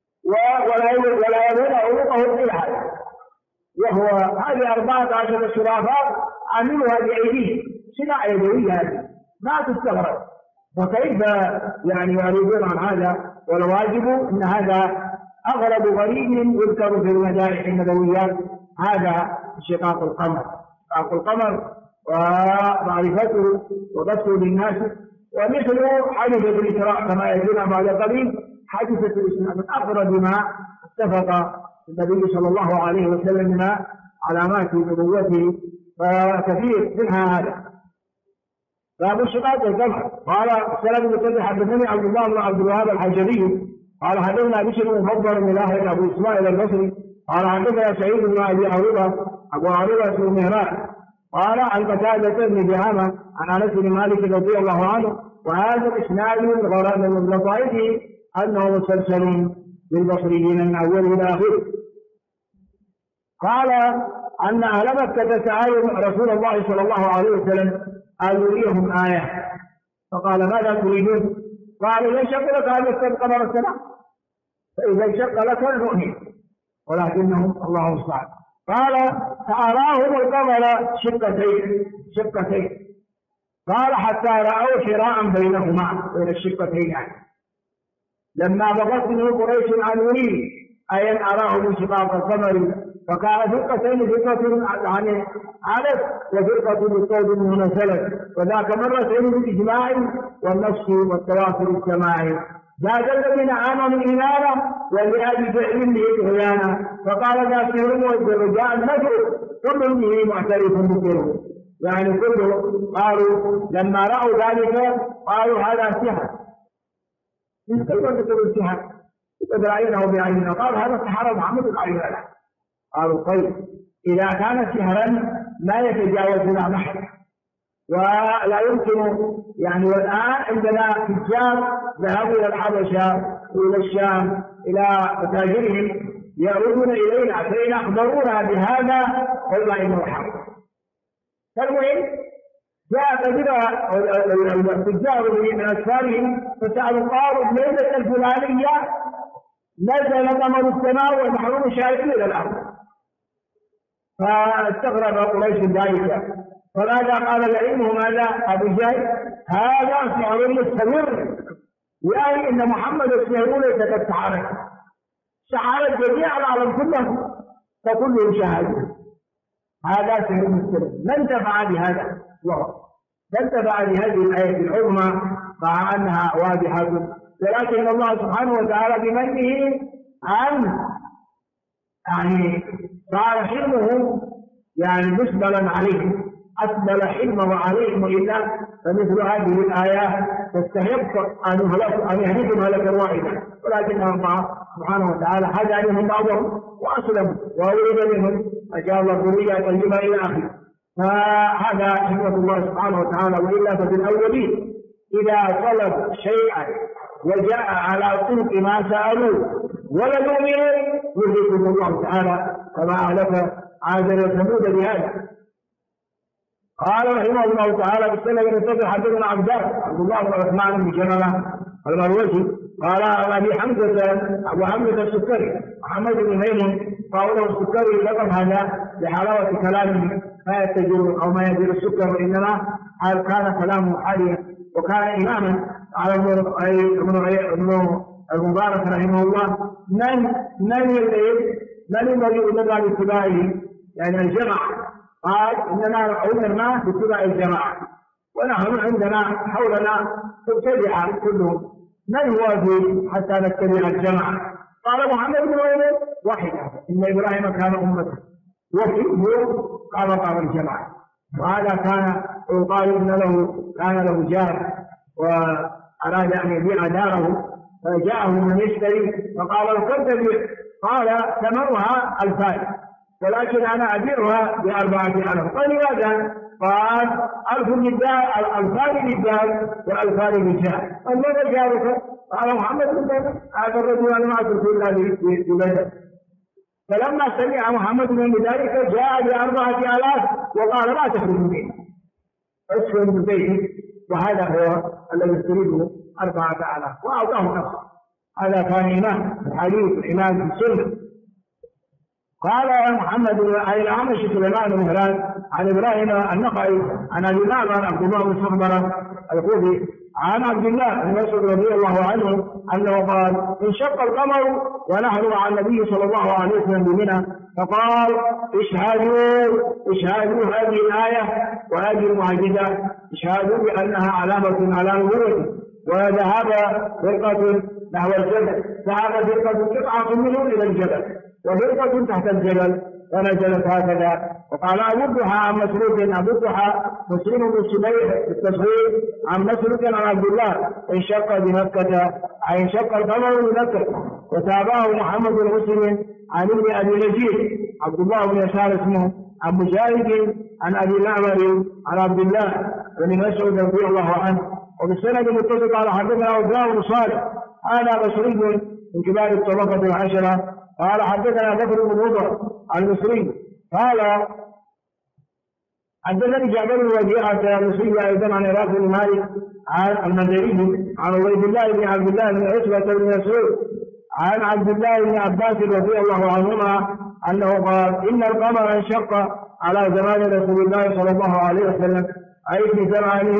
ولا يظن عروقه إلا هذا، وهو هذه 14 شرافات عملوها بأيديهم صناعة يدوية، هذه ما تستغرب. فكيف يعني يريدون عن هذا؟ والواجب أن هذا أغرب غريب يذكر في المدائح النبوية. هذا انشقاق القمر، انشقاق القمر ومعرفته وبثه للناس. ومثله حدث الإسراء كما يقولون بعد قليل، حدثت الإسلام من أغرب ما اتفق النبي صلى الله عليه وسلم من علامات نبوته، فكثير منها هذا. باب انشقاق القمر. قال سلم بن سعد حدثني عبد الله بن عبد الوهاب الحجري قال حدثنا بشر بن مفضل بن لاهي ابو اسماعيل البصري قال حدثنا سعيد بن ابي عروبه ابو عروبه بن مهران قال عن قتادة بن دعامة عن انس بن مالك رضي الله عنه. وهذا الاسناد من لطائفه انه مسلسل بالبصريين من اوله الى اخره. قال أن أهل مكة سألوا رسول الله صلى الله عليه وسلم أن يريهم آية، فقال ماذا تريدون؟ قال إذا انشق لك هذا القمر السماء، فإذا انشق لك نؤمن، ولكنهم الله المستعان. قال فأراهم القمر شقتين قال حتى رأوا شراء بينهما بين الشقتين يعني. لما بغت منه قريش عن يريد أين أراهم انشقاق القمر، فكان فرقتين، فرقة عن عدد وفرقة بالصوت منزلة، وذاك مرتين بالإجماع والنص والتواصل السماعي. زاد الذين آمنوا إيمانا ولأجل فعل به طغيانا، فقال ذا سحر والرجاء المكر كل به معترف بسره، يعني كله قالوا لما رأوا ذلك قالوا هذا سحر. كيف تقول السحر؟ قد رأيناه بعيننا. قال هذا سحر محمد العينة. قالوا طيب إذا كان سحرا لا يتجاوز إلى نحر ولا يمكن يعني. والآن عندنا تجار ذهبوا إلى الحبشة وإلى الشام إلى متاجرهم يعودون إلينا، فإن أخبرونا بهذا قلنا إنه حق. فالمهم جاء التجار من أسفارهم فسألوا قالوا الليلة الفلانية نزل قمر السماء والمحروم شاهدون إلى الأرض. فاستغرب قريش ذلك، فماذا قال العلم ماذا أبو جهل؟ هذا سحر مستمر، يعني إن محمد السحر ليس كالسحرة، سحرت جميع العالم كله فكلهم شهادة هذا سحر مستمر. من تفعل بهذا؟ الله من تفعل بهذه الآية العظمى مع أنها واضحة، ولكن الله سبحانه وتعالى بمنه عن يعني صار حلمه يعني مسبلا عليهم، أسبل حلمه عليهم، وإلا فمثل هذه الآيات تستحق أن يهلكهم هلكا واحدا، ولكن الله سبحانه وتعالى هدى عليهم بعضهم وأسلموا وولد منهم أجاب الله ذرية طيبة إلى آخره. فهذا حكمة الله سبحانه وتعالى. وإلا ففي الأولين إذا طلب شيئا وجاء على طرق ما سألوه ولا يؤمنون يهلكهم الله تعالى كما أهلك عادا وثمود بهذا. قال رحمه الله تعالى بالسنة المتصل حدثنا عبد الله بن عثمان بن جملة المروزي قال أبي حمزة أبو حمزة السكري محمد بن ميمون قوله السكري لقب هذا لحلاوة كلامه ما يتجر أو ما يجر السكر، وإنما كان كلامه حاليا وكان إماما على ابن المبارك رحمه الله. من يريد لنا باتباعه يعني الجماعة، قال إننا أمرنا باتباع الجماعة ونحن عندنا حولنا مبتدعة كلهم، من هو في حتى نتبع الجماعة؟ قال محمد بن ميمون واحدة إن إبراهيم كان أمته وفيه قام الجماعة. وهذا كان يقال إن كان له جار وأراد أن يبيع داره فجاءه من يشتري فقال له كم تبيع؟ قال ثمنها 2000 ولكن أنا أبيعها ب4000. قال لماذا؟ قال 1000 للدار 2000 للدار و2000 للجار. قال ماذا جارك؟ قال محمد بن ميمون هذا الرجل أنا ما أترك إلا ببلد. فلما سمع محمد بن ذلك جاء ب4000 وقال ما تخرج منه اسفل من بيته، وهذا هو الذي تريده 4000 وأعطاه نفسه. هذا كان إمام الحديث إمام السنة. قال محمد عن الأعمش سليمان بن مهران عن إبراهيم النخعي عن أبي معمر عبد الله بن صخبرة الكوفي عن عبد الله بن مسعود رضي الله عنه أنه قال انشق القمر ونحن مع النبي صلى الله عليه وسلم بمنى، فقال اشهدوا هذه الآية وهذه المعجزة، اشهدوا بأنها علامة على نبوته. وذهب فرقة نحو الجبل، ذهب فرقة قطعة منهم إلى الجبل وفرقة تحت الجبل فنزلت هكذا. وقال أبو الضحى عن مسروق أبو الضحى مسلم بن سبيح التصوير عن مسروق عن عبد الله انشق بمكة أي انشق القمر بمكة. وتابعه محمد بن مسلم عن ابن أبي نجيب عبد الله بن يسار اسمه عن مجاهد عن أبي معمر عن عبد الله بن مسعود رضي الله عنه. وبالسند المتصل قال حدثنا عبد بن صالح هذا بصري من كبار الطبقة العشرة قال حدثنا بكر بن مضر المصري قال حدثني جابر بن وديعة المصري أيضا عن عراق بن مالك عن المدني عن عبيد الله بن عبد الله بن عتبة بن مسعود عن عبد الله بن عباس رضي الله عنهما أنه قال إن القمر انشق على زمان رسول الله صلى الله عليه وسلم أي في زمانه.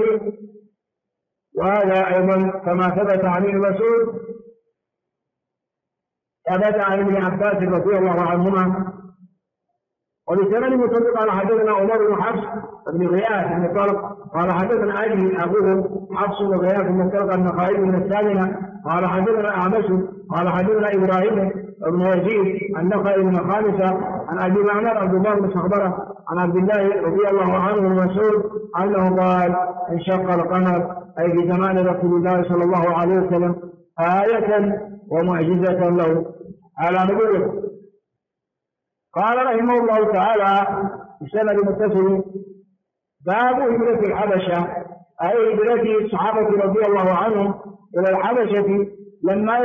وهذا أيضا كما ثبت عن ابن مسعود ثبت عن ابن عباس رضي الله عنهما. ولسند مطلق قال حدثنا عمر بن حفص بن غياث بن طلق قال حدثنا ابي ابوه حفص بن غياث بن طلق النخعي بن الثامنه قال حدثنا اعمش قال حدثنا ابراهيم بن يزيد النخعي بن خالصه عن ابي معمر عبد الله بن صخبره عن عبد الله رضي الله عنه بن مسعود انه قال انشق القمر اي في زمان رسول الله صلى الله عليه وسلم آية ومعجزة له على نبوته. قال رحمه الله تعالى في سند متصل باب هجرة الحبشة أي هجرة الصحابة رضي الله عنهم إلى الحبشة لما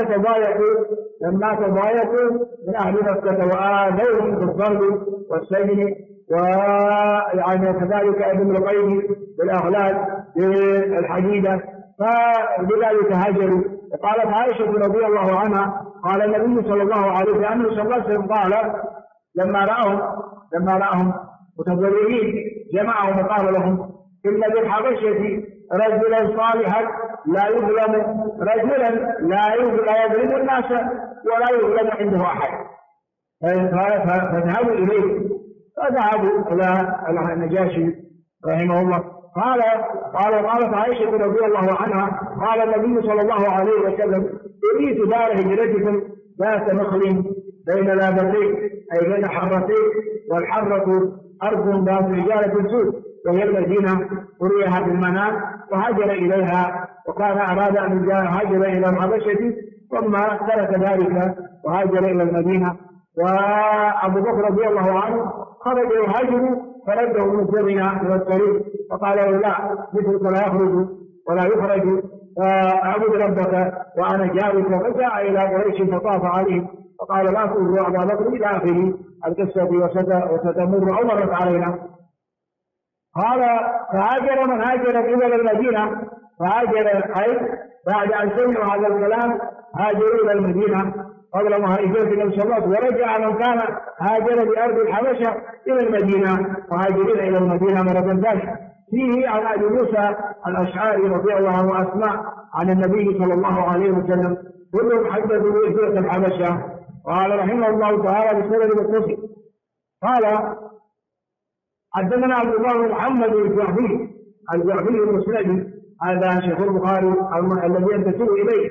تضايقوا من أهل مكة وآذوهم بالضرب والسجن ويعني كذلك ابن القيم بالأغلال بالحديدة فلذلك هاجروا. وقالت عائشة رضي الله عنها قال النبي صلى الله عليه وسلم قال لما رأهم متضررين جمعهم وقال لهم إن بالحبشة رجلا صالحا لا يظلم لا يظلم الناس ولا يظلم عنده أحد فذهبوا إليه فذهبوا إلى النجاشي رحمه الله. قالت عائشة رضي الله عنها قال النبي صلى الله عليه وسلم أريد دار هجرتكم ذات نخل بين لابتين أي بين حرتين والحرة أرض ذات رجالة سود وهي المدينة أريها بالمنام وهاجر إليها وكان أراد أن هاجر إلى الحبشة ثم ترك ذلك وهاجر إلى المدينة. وأبو بكر رضي الله عنه خرج يهاجر فرده مجرنا إلى الطريق فقال له لا مثلك لا يخرج ولا يخرج فاعبد ربك وأنا جارك. فجاء إلى قريش فطاف عليه فقال لا تؤذوا أبا بكر إلى آخره القصة وستمر عمرت علينا. قال فهاجر من هاجر قبل المدينة فهاجر أي بعد أن سمعوا هذا الكلام هاجروا إلى المدينة قبل مهاجرة النبي صلى الله عليه وسلم. ورجع من كان هاجر بأرض الحبشة إلى المدينة وهاجرين إلى المدينة مرة ثانية. فيه عن أبي موسى الأشعري رضي الله عنه وأسماء عن النبي صلى الله عليه وسلم كلهم حدثوا بهجرة الحبشة. قال رحمه الله تعالى بسند متصل قال حدثنا عبد الله بن محمد الجعفي المسندي هذا شيخ البخاري الذي ينتسب إليه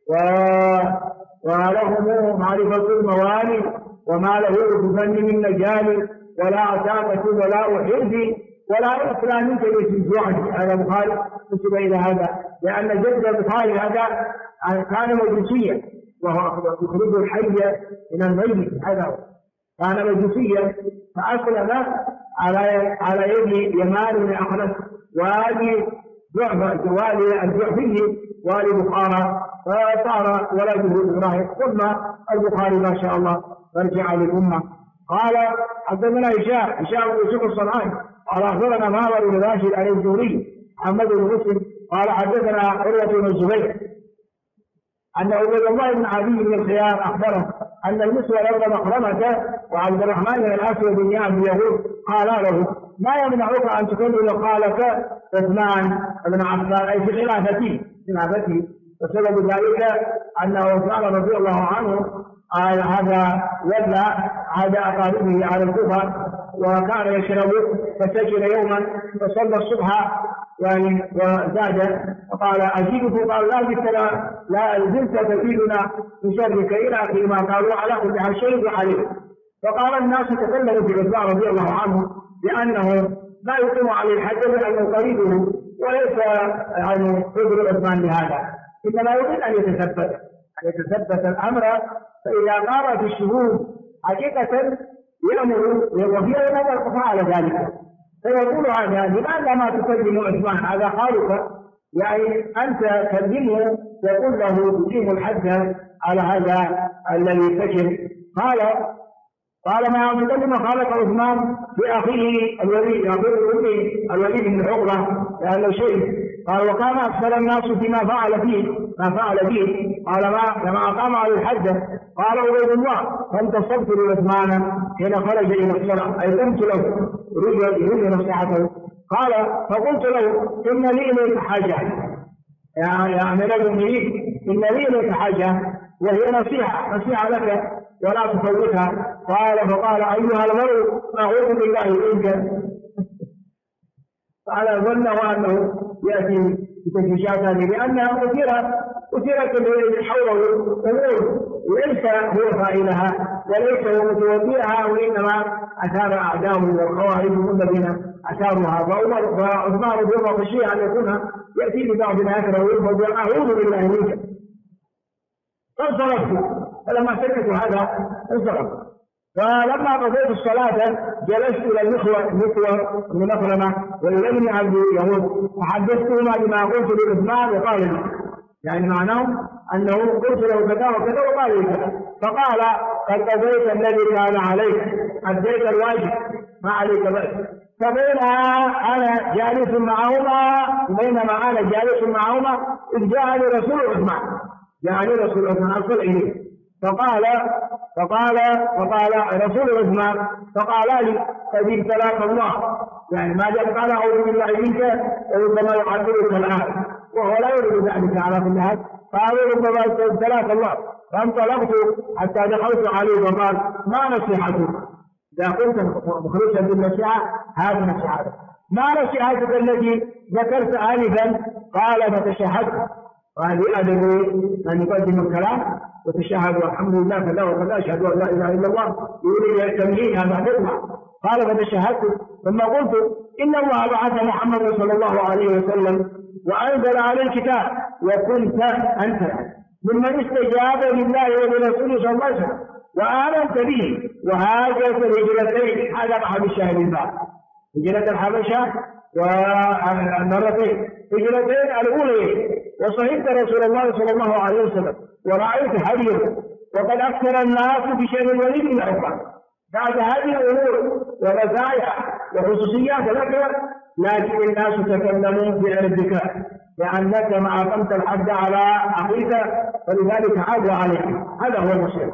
ولهم معرفة المواني وما له بفن من نجال ولا عتاقة ولا أحرز ولا يخلى منك بالجوع. هذا البخاري نسب إلى هذا لأن جد البخاري هذا كان مجوسيا وهو يخرج الحي من الميت. هذا كان مجوسيا فأسلم على يد يمان بن أخنس والي الجعفي والي بخارى فصار ولده إبراهيم ثم البخاري ما شاء الله فرجع للأمة. قال حدثنا هشام بن يوسف الصنعاني قال أخبرنا معمر بن راشد عن الزهري محمد بن مسلم قال حدثنا عروة بن الزبير أن عبد الله بن عدي بن الخيار أخبره أن المسور بن مخرمة وعبد الرحمن بن الأسود بن يعب يقول قال له ما يمنعك أن تكمل خالك عثمان بن عفان أي في خلافته وسبب ذلك أنه قال رضي الله عنه هذا ولى عاد أقاربه على الكوفة وكان يشرب فسجل يوما فصلى الصبح يعني وزاد فقال أجيبه قال لا زلت تزيدنا من شرك إلى آخر ما قالوا على كل حال شيء عليه. فقال الناس تكلموا في عثمان رضي الله عنه بأنه لا يقيم عليه الحج لأنه قريبه وليس يعني قدر عثمان لهذا إنما يريد أن يتثبت الأمر. فإذا قامت الشهود حقيقة يأمر وفي نظر فعل ذلك فيقول هذا لماذا ما تكلم عثمان هذا خالق يعني أنت تكلمه وقل له تقيم الحد على هذا الذي فشل. قال قال ما أعتقد خالف عثمان في أخيه الوليد الوليد بن عقبة لأنه شيء. قال وكان أكثر الناس فيما فعل فيه قال ما لما أقام على الحد. قال عبيد الله فانتصبت لعثمان حين خرج إلى الصلاة أي قمت له يريد نصيحته. قال فقلت له إن لي إليك حاجة يا أمير المؤمنين إن لي إليك حاجة وهي نصيحة لك ولا تفوتها. فقال أيها المرء أعوذ بالله منك. قال ظنه أنه يأتي بتشجيعات هذه لأنها أثيرت حوله أمور وليس هو فاعلها وليس هو متوفيها وإنما أثار أعداؤه والخوارج الذين أثاروها. فعثمان رضي الله خشي أن يكون يأتي ببعض الآخرة ويقول أعوذ بالله منك. فانصرفت فلما سكتوا هذا انصرفت. فلما قضيت الصلاة جلست إلى المخور بن مخرمة وإلى ابن عبد يهود فحدثتهما بما قلت لعثمان وقال لي يعني معناه أنه قلت له كذا وكذا وقال لي كذا. فقال قد قضيت الذي كان عليك أديت الواجب ما عليك بس. فبينما أنا جالس معهما إذ جاءني رسول عثمان أرسل إليه فقال رسول عثمان فقال لي قد ابتلاك الله يعني ما جاء قال أعوذ بالله منك وربما يعذبك الآن وهو لا يريد ذلك على كل حال. قال ربما ابتلاك الله. فانطلقت حتى دخلت عليه وقال ما نصيحتك إذا كنت مخلصا بالنصيحة هذه نصيحتك ما نصيحتك التي ذكرت آنفا. قال فتشهدت وهذه أدب أن يقدم الكلام وتشهد والحمد لله كذا وكذا أشهد أن لا إله إلا الله يريد التمهيد هذا حكمة. قال فتشهدت ثم قلت إن الله بعث محمد صلى الله عليه وسلم وأنزل عليه الكتاب وكنت أنت ممن استجاب لله ولرسوله صلى الله عليه وسلم وآمنت به وهاجرت الهجرتين. هذا محل الشاهد الباب هجرة الحبشة والمرتين هجرتين الأولى وصحبت رسول الله صلى الله عليه وسلم ورأيت هديه وقد أكثر الناس بشأن الوليد بن عقبة بعد هذه الأمور ومزايا وخصوصيات لك لكن الناس تكلموا بعرضك لأنك ما أقمت الحد على أخيك فلذلك عادوا عليك. هذا هو المصير.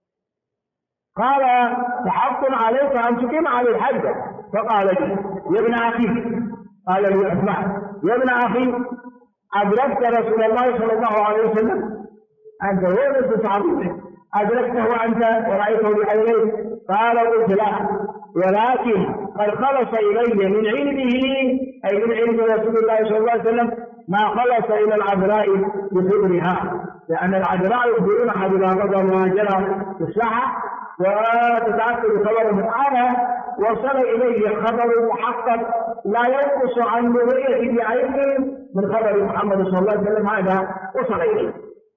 قال فحق عليك أن تقيم على الحد. فقال لي يا ابن أخي قال لي عثمان يا ابن أخي أدركت رسول الله صلى الله عليه وسلم أنت هو نفس صحابيك أدركته أنت ورأيته بعينيك. قال قلت لا ولكن قد خلص إلي من علمه أي من علم رسول الله صلى الله عليه وسلم ما خلص إلى العذراء بخبرها لأن العذراء يخبرونها بما قضى ما جرى في الساحة وتتأكد خبره. أنا وصل إلي خبر محقق لا ينقص عن رؤية بعين من خبر محمد صلى الله عليه وسلم. هذا وصل إليه.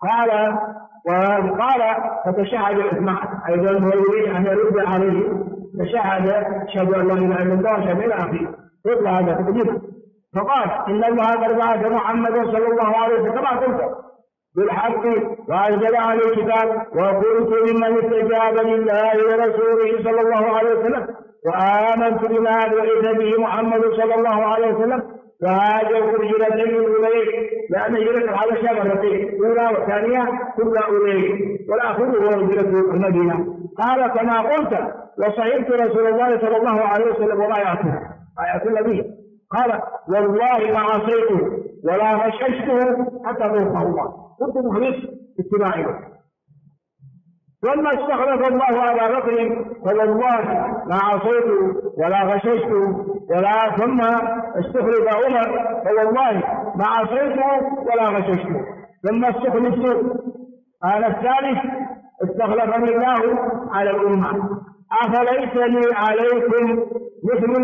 قال فتشهد عثمان أيضا هو يريد أن يرد عليه فشهد أشهد أن لا إله إلا الله وأشهد إلى آخره يطلع هذا تقديمه. فقال إن الله قد بعث محمدا صلى الله عليه وسلم كما قلت بالحق وأنزل عليه الكتاب وكنت ممن استجاب لله ورسوله صلى الله عليه وسلم وآمنت بما بعث به محمد صلى الله عليه وسلم وهاجرت هجرتين إليه لأن هجرة الحبشة مرتين الأولى والثانية كلها إليه والآخر هو هجرة المدينة. قال كما قلت وصحبت رسول الله صلى الله عليه وسلم وبايعته النبي. قال والله ما عصيته ولا غششته حتى توفاه الله كنت مخلص اتباعه. ثم استخلف الله أبا بكر فوالله ما عصيته ولا غششته ولا ثم استخلف عمر فوالله ما عصيته ولا غششته ثم استخلفت أنا الثالث استخلفني الله على الأمة. أفليس لي عليكم مثل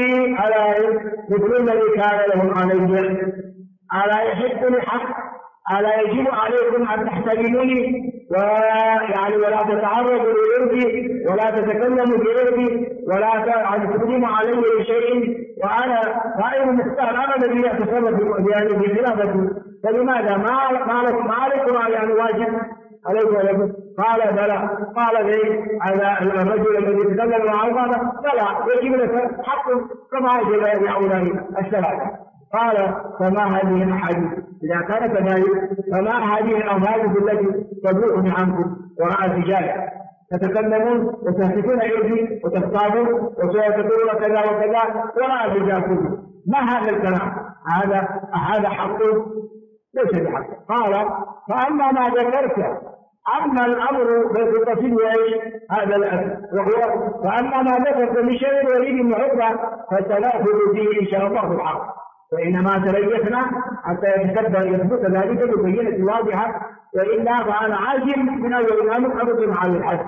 الذي كان لهم علي ألا يحق الحق ألا يجب عليكم أن تحترموني ولا تتعرضوا لعرضي ولا تتكلموا بعرضي ولا تقدموا علي بشيء وأنا رأي مختار أنا الذي أتصرف في خلافتي. فلماذا ما عليكم يعني واجب عليكم قال بلى. قال زيد هذا الرجل الذي تكلم معه قال بلى يجب لك حق كما يجب لهؤلاء الثلاثة. قال فما هذه الأحاديث؟ إذا كان كذلك فما هذه الأحاديث التي تبلغني عنكم وراء الرجال تتكلمون وتهتكون عندي وتغتابون وتقولون كذا وكذا وراء الرجال كله؟ ما هذا الكلام؟ هذا حق ليس بحق. قال فأما ما ذكرت أما الأمر بالتصيب هذا الأمر وهو فأما ما ذكرت من شيء الوليد بن عقبة فسنأخذ فيه إن شاء الله الحق، وإنما تريثنا حتى يثبت ذلك ببينة واضحة، وإلا فأنا عازم من أول الأمر أبطل على الحد.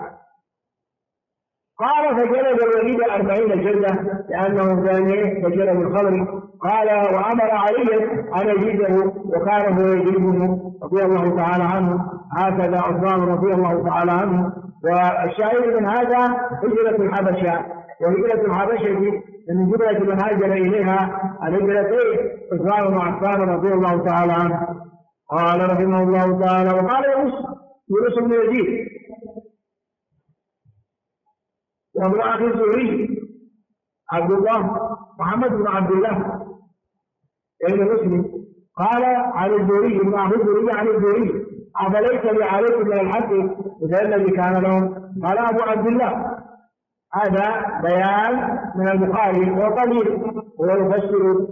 قال فجلد الوليد 40 جلدة لأنه كان فجلد الخمر. قال وأمر علي أن يجلده وكان هو يجلده رضي الله تعالى عنه. هكذا عثمان رضي الله تعالى عنه. والشاهد من هذا هجرة الحبشة، وهجرة الحبشة من جملة من هاجر إليها الهجرتين عثمان وعفان رضي الله تعالى عنه. قال رحمه الله تعالى وقال يونس بن يزيد وابو اخي الزهري عبد الله محمد بن عبد الله ابن مسلم قال عن الزهري بن اخي الزهري عن الزهري أفليس لي عليكم من الحق مثل الذي كان لهم؟ قال ابو عبد الله. هذا بيان من البخاري وقليل هو يفسر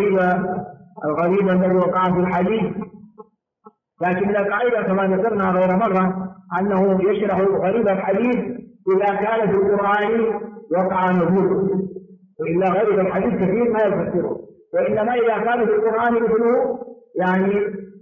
الغريب الذي وقع في الحديث، لكن القاعدة كما ذكرنا غير مرة أنه يشرح غريب الحديث إذا كان في القرآن وقع نزوله، وإلا غريب الحديث كثير ما يفسره، وإنما إذا كان في القرآن مثله يعني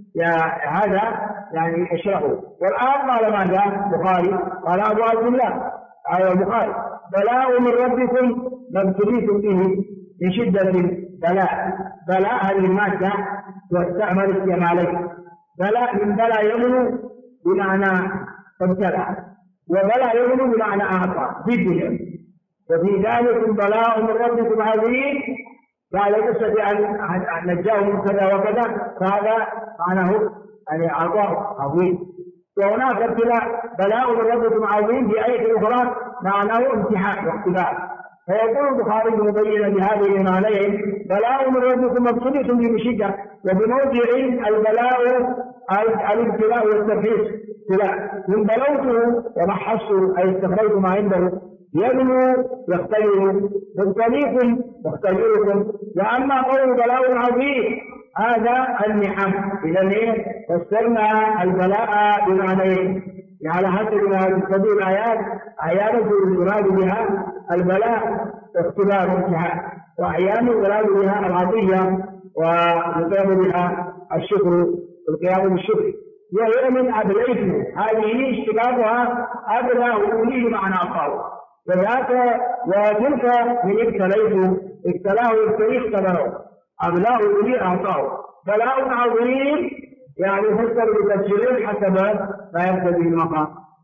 هذا يعني يشرحه. والآن قال ماذا؟ البخاري قال أبو عبد الله على البخاري بلاء من ربكم ما ابتليتم به من شدة بلاء هذه المادة واستعمل استعمالين. بلاء من بلاء يمن بمعنى ابتلى، وبلاء يمن بمعنى أعطى ضده. وفي ذلك بلاء من ربكم عظيم بعد قصة أن نجاهم كذا وكذا، فهذا معناه يعني عطاء عظيم. وهناك ابتلاء بلاء من ربكم عظيم في آية أخرى معناه امتحان واختبار. فيقول البخاري مبينا بهذه المعنيين بلاء من ربكم مبتليتم به بشدة، وبموضع البلاء الابتلاء والترحيص ابتلاء من بلوته ومحصه أي استخرجت ما عنده يبلو يختبر مبتليكم يختبركم. وأما قول بلاء عظيم هذا المحن. إذا فسرنا البلاء بمعنيين على حسب ما تستدل الآيات. أحيانا يراد بها البلاء اختبار وامتحان، وأحيانا يراد بها العطية ويقام بها الشكر والقيام بالشكر. وهي من أبليته هذه اشتقاقها أبلى أوليه معنى أعطاه، وذاك وتلك من ابتليته ابتلاه يبتليه اختبره أبلاه أوليه أعطاه. بلاء عظيم يعني فسر بتفسيرين حسب ما يقتضي المقام.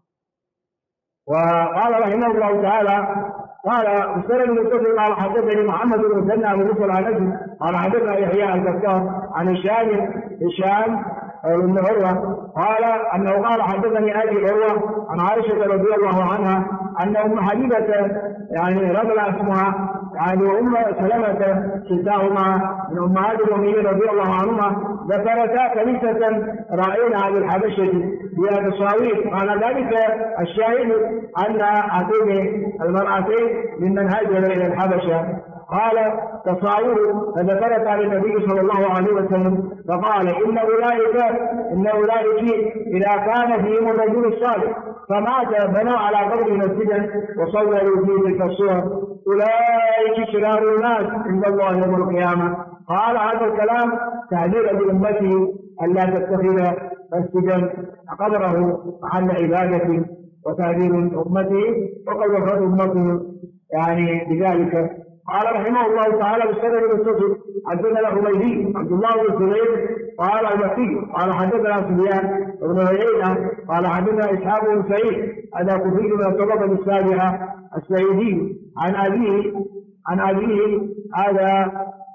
وقال رحمه الله تعالى قال مستند المتصل قال حدثني محمد بن مسنى ابو بكر العنزي قال حدثنا يحيى الكفار عن هشام بن عروه قال انه قال حدثني ابي عروه عن عائشه رضي الله عنها ان ام حبيبه يعني رجل اسمها يعني وام سلمه كلتاهما من امهات المؤمنين رضي الله عنهما ذكرتا كنيسه رايناها بالحبشه بها تصاوير. قال ذلك الشاهد ان هاتين المرأتين ممن هاجر الى الحبشه. قال تصاوير فذكرت للنبي صلى الله عليه وسلم فقال ان اولئك اذا كان فيهم الرجل الصالح فمات بنوا على قبره مسجدا وصوروا فيه تلك الصور اولئك شرار الناس عند الله يوم القيامه. قال هذا الكلام تهديدا لامته الا تتخذ مسجدا قبره محل عباده وتهديد امته وقد وفات امته يعني بذلك. قال رحمه الله تعالى بالسند المتصل حدثنا الحميدي عبد الله بن سليم قال المكي قال حدثنا سفيان بن عيينة قال حدثنا اسحاق بن سعيد هذا كفي من الطبقه السابعه السعيدي عن ابيه هذا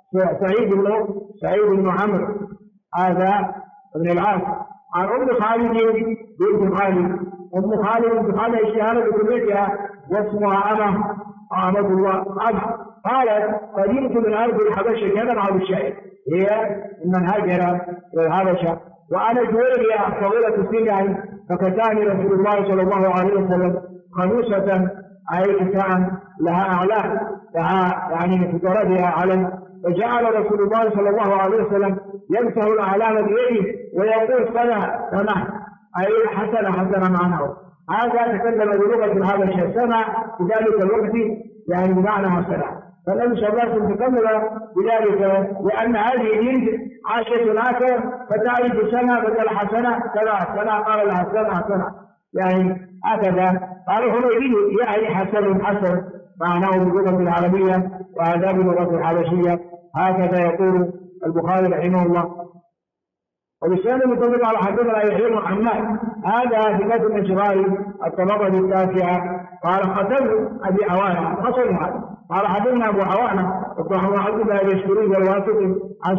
سعيد بن عمرو هذا ابن العاص عن ام خالد بنت خالد أم خالد اشتهرت بكليتها واسمها أمة الله عبد. قالت قدمت من أرض الحبشة كذا مع الشاهد هي من هاجر للحبشة وأنا جويرية طويلة السن فكتاني رسول الله صلى الله عليه وسلم خميصة أي كتان لها أعلام لها يعني في طردها علم. فجعل رسول الله صلى الله عليه وسلم يمسح الأعلام بيده ويقول سنة أي حسنة معناه. هذا تكلم بلغة الحبشة سنة في ذلك الوقت يعني بمعنى حسنة. فالنبي صلى الله عليه وسلم تكلم بذلك لأن هذه الهند عاشت هناك فتعرف سنة بدل حسنة سنة قال لها سنة يعني هكذا قالوا هنا يعني حسن معناه باللغة العربية وهذا باللغة الحبشية. هكذا يقول البخاري رحمه الله. وبالسند المتفق على حدثنا يحيى بن حماد هذا في فتح من شرائع الطبقة التاسعة قال قتل أبي عوانة حصل هذا قال حدثنا أبو عوانة وهو عبد الله اليشكري والواسطي عن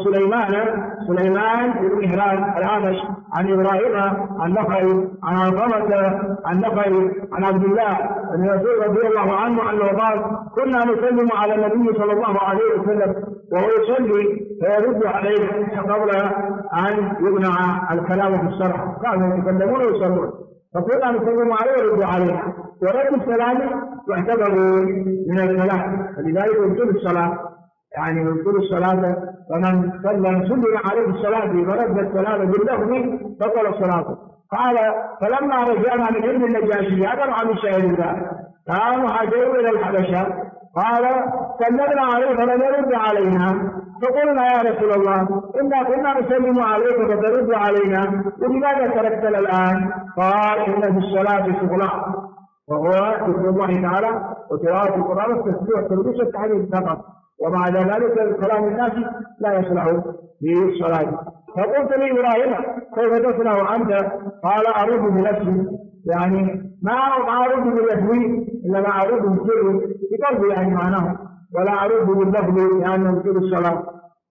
سليمان بن مهران الأعمش عن إبراهيم النخعي عن علقمة النخعي عن عبد الله بن مسعود رضي الله عنه أنه قال كنا نسلم على النبي صلى الله عليه وسلم وهو يصلي فيرد عليه قبل أن يمنع الكلام في الشرع كانوا يتكلمون ويصلون فكنا نسلم عليه ويرد علينا ورد السلام يعتبر من الكلام. فلذلك يبطل الصلاة يعني يبطل الصلاة فمن سلم عليه الصلاة فرد السلام باللفظ بطل صلاته. قال فلما رجعنا من عند النجاشي هذا عن الشاهد ذلك كانوا هاجروا إلى الحبشة قال سلمنا عليه فلم يرد علينا فقلنا يا رسول الله إنا كنا نسلم عليك فترد علينا ولماذا تركتنا الآن؟ قال إن في الصلاة شغلا وهو ذكر الله تعالى وتلاوة القرآن والتسبيح والتقديس والتحميد فقط ومع ذلك كلام الناس لا يصلح في الصلاة. فقلت لإبراهيم كيف تصنع أنت؟ قال أرد بنفسي يعني ما أرد باليد إنما أرد بالسر بقلبي يعني معناه ولا أرد باللفظ لأنه يبطل الصلاة.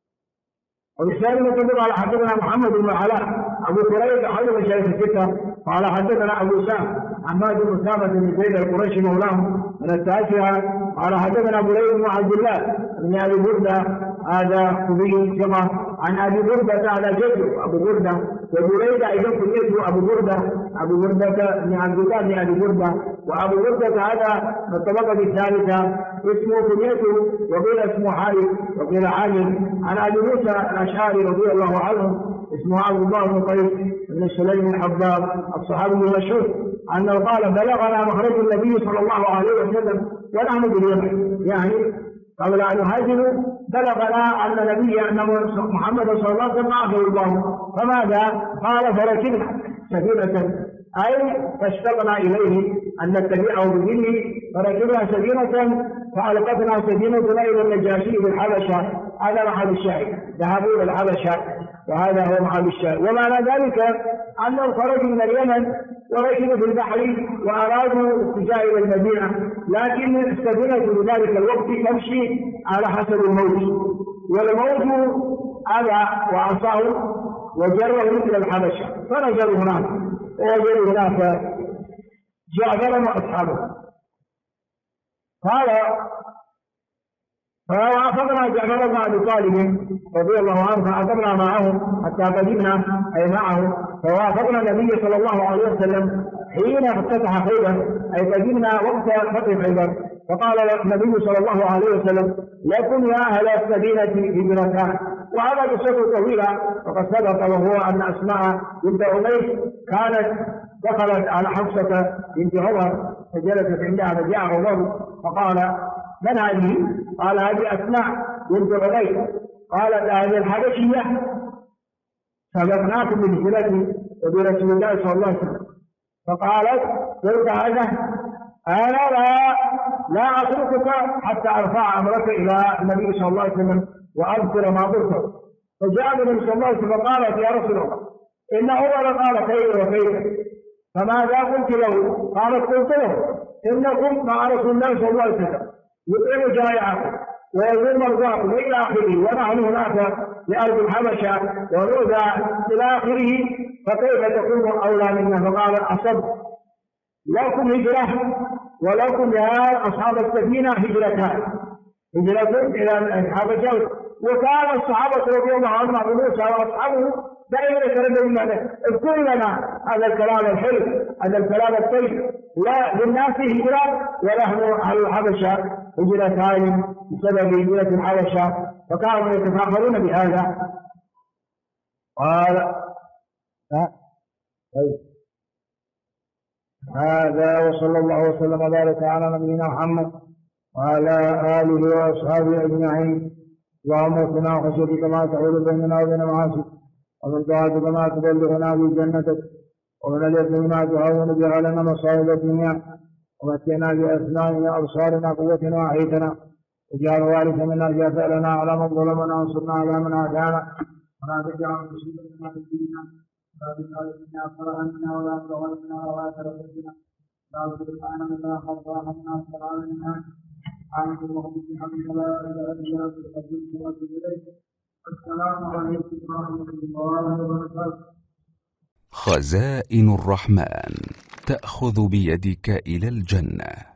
وبالتالي نتفق على حدثنا محمد بن علاء أبو كريب أحد مشايخ الستة قال حدثنا أبو سام حماد بن أسامة بن زيد القرشي مولاه من التاسعة قال حدثنا بريد بن عبد الله بن أبي بردة هذا خبير ثقة عن أبي بردة هذا جده أبو بردة وبريد أيضا كنيته أبو بردة بن عبد الله بن أبي بردة وأبو بردة هذا من الطبقة الثالثة اسمه كنيته وقيل اسمه حارث وقيل عامر عن أبي موسى الأشعري رضي الله عنه اسمه عبد الله بن قيس بن سليم الحباب الصحابي المشهور أنه قال بلغنا مخرج النبي صلى الله عليه وسلم ونحن باليمن يعني قبل أن نهاجر بلغنا أن النبي أن محمد صلى الله عليه وسلم أعطاه الله فماذا؟ قال فركبنا سفينة أي فاشتقنا إليه أن نتبعه بدينه فركبنا سفينة فألقتنا سفينتنا إلى النجاشي بالحبشة. هذا محل الشاهد ذهبوا إلى الحبشة وهذا هو محل الشاهد. ومعنى ذلك أنهم خرجوا من اليمن وركبوا في البحر وأرادوا الاتجاه إلى المدينة لكن السفينة في ذلك الوقت تمشي على حسب الموج والموج أبى وعصاه وجره إلى الحبشة فنزلوا هناك ووجدوا هناك جعفر وأصحابه. قال فوافقنا جعفر بن أبي طالب رضي الله عنه فعتبنا معهم حتى قدمنا أي معه فوافقنا النبي صلى الله عليه وسلم حين افتتح خيبر أي قدمنا وقت فتح خيبر فقال النبي صلى الله عليه وسلم لكم يا أهل السفينة هجرتان. وهذا قصته طويلة وقد سبق وهو أن أسماء بنت عميس كانت دخلت على حفصة بنت عمر فجلست عندها فجاء عمر فقال من هذه؟ قال هذه أسماء بنت عميس. قالت هذه الحبشية سبقناكم بالهجرة وبرسول الله صلى الله عليه وسلم. فقالت قلت هذا أنا لا أتركك حتى أرفع أمرك إلى النبي صلى الله عليه وسلم وأذكر ما قلته. فجاء النبي صلى الله عليه وسلم فقالت يا رسول الله إن عمر قال خير وخير فماذا قلت له؟ قالت قلت له إنكم مع رسول الله صلى الله عليه وسلم يطعم جائعكم ويزور مرضاكم إلى آخره ونحن هناك لأرض الحبشة ونؤذى إلى آخره فكيف تكون أولى منا؟ فقال أصبت لكم هجرة ولكم يا أصحاب السفينة هجرتان، هجرة إلى الحبشة. وكان الصحابة رضي الله عنهم أبو موسى وأصحابه دائما يترددون اذكر لنا هذا الكلام الحلو، هذا الكلام الطيب، لا للناس هجرة ونحن على الحبشة هجرتان بسبب هجرة الحبشة، فكانوا يتفاخرون بهذا. قال هذا وصلى الله وسلم وبارك على نبينا محمد وعلى آله وأصحابه أجمعين. اللهم اغفرنا خشيتك ما تحول بيننا وبين معاصيك، ومن طاعتك ما تبلغنا بجنتك، ومن اليقين ما تهون به علينا مصائب الدنيا، ومتعنا بأسمائنا وأبصارنا قوتنا وأحيتنا، واجعل وارث منا اجعل ثأرنا على من ظلمنا وانصرنا على من عادانا، ولا تجعل مصيبتنا في ديننا، ولا تجعل الدنيا أكبر همنا ولا مبلغ علمنا ولا ترددنا، لا تجعلنا منا خطانا منا سلامنا. سبحانك اللهم وبحمدك لا اله الا انت استغفرك واتوب اليك. السلام عليكم ورحمه الله وبركاته. خزائن الرحمن تأخذ بيدك إلى الجنة.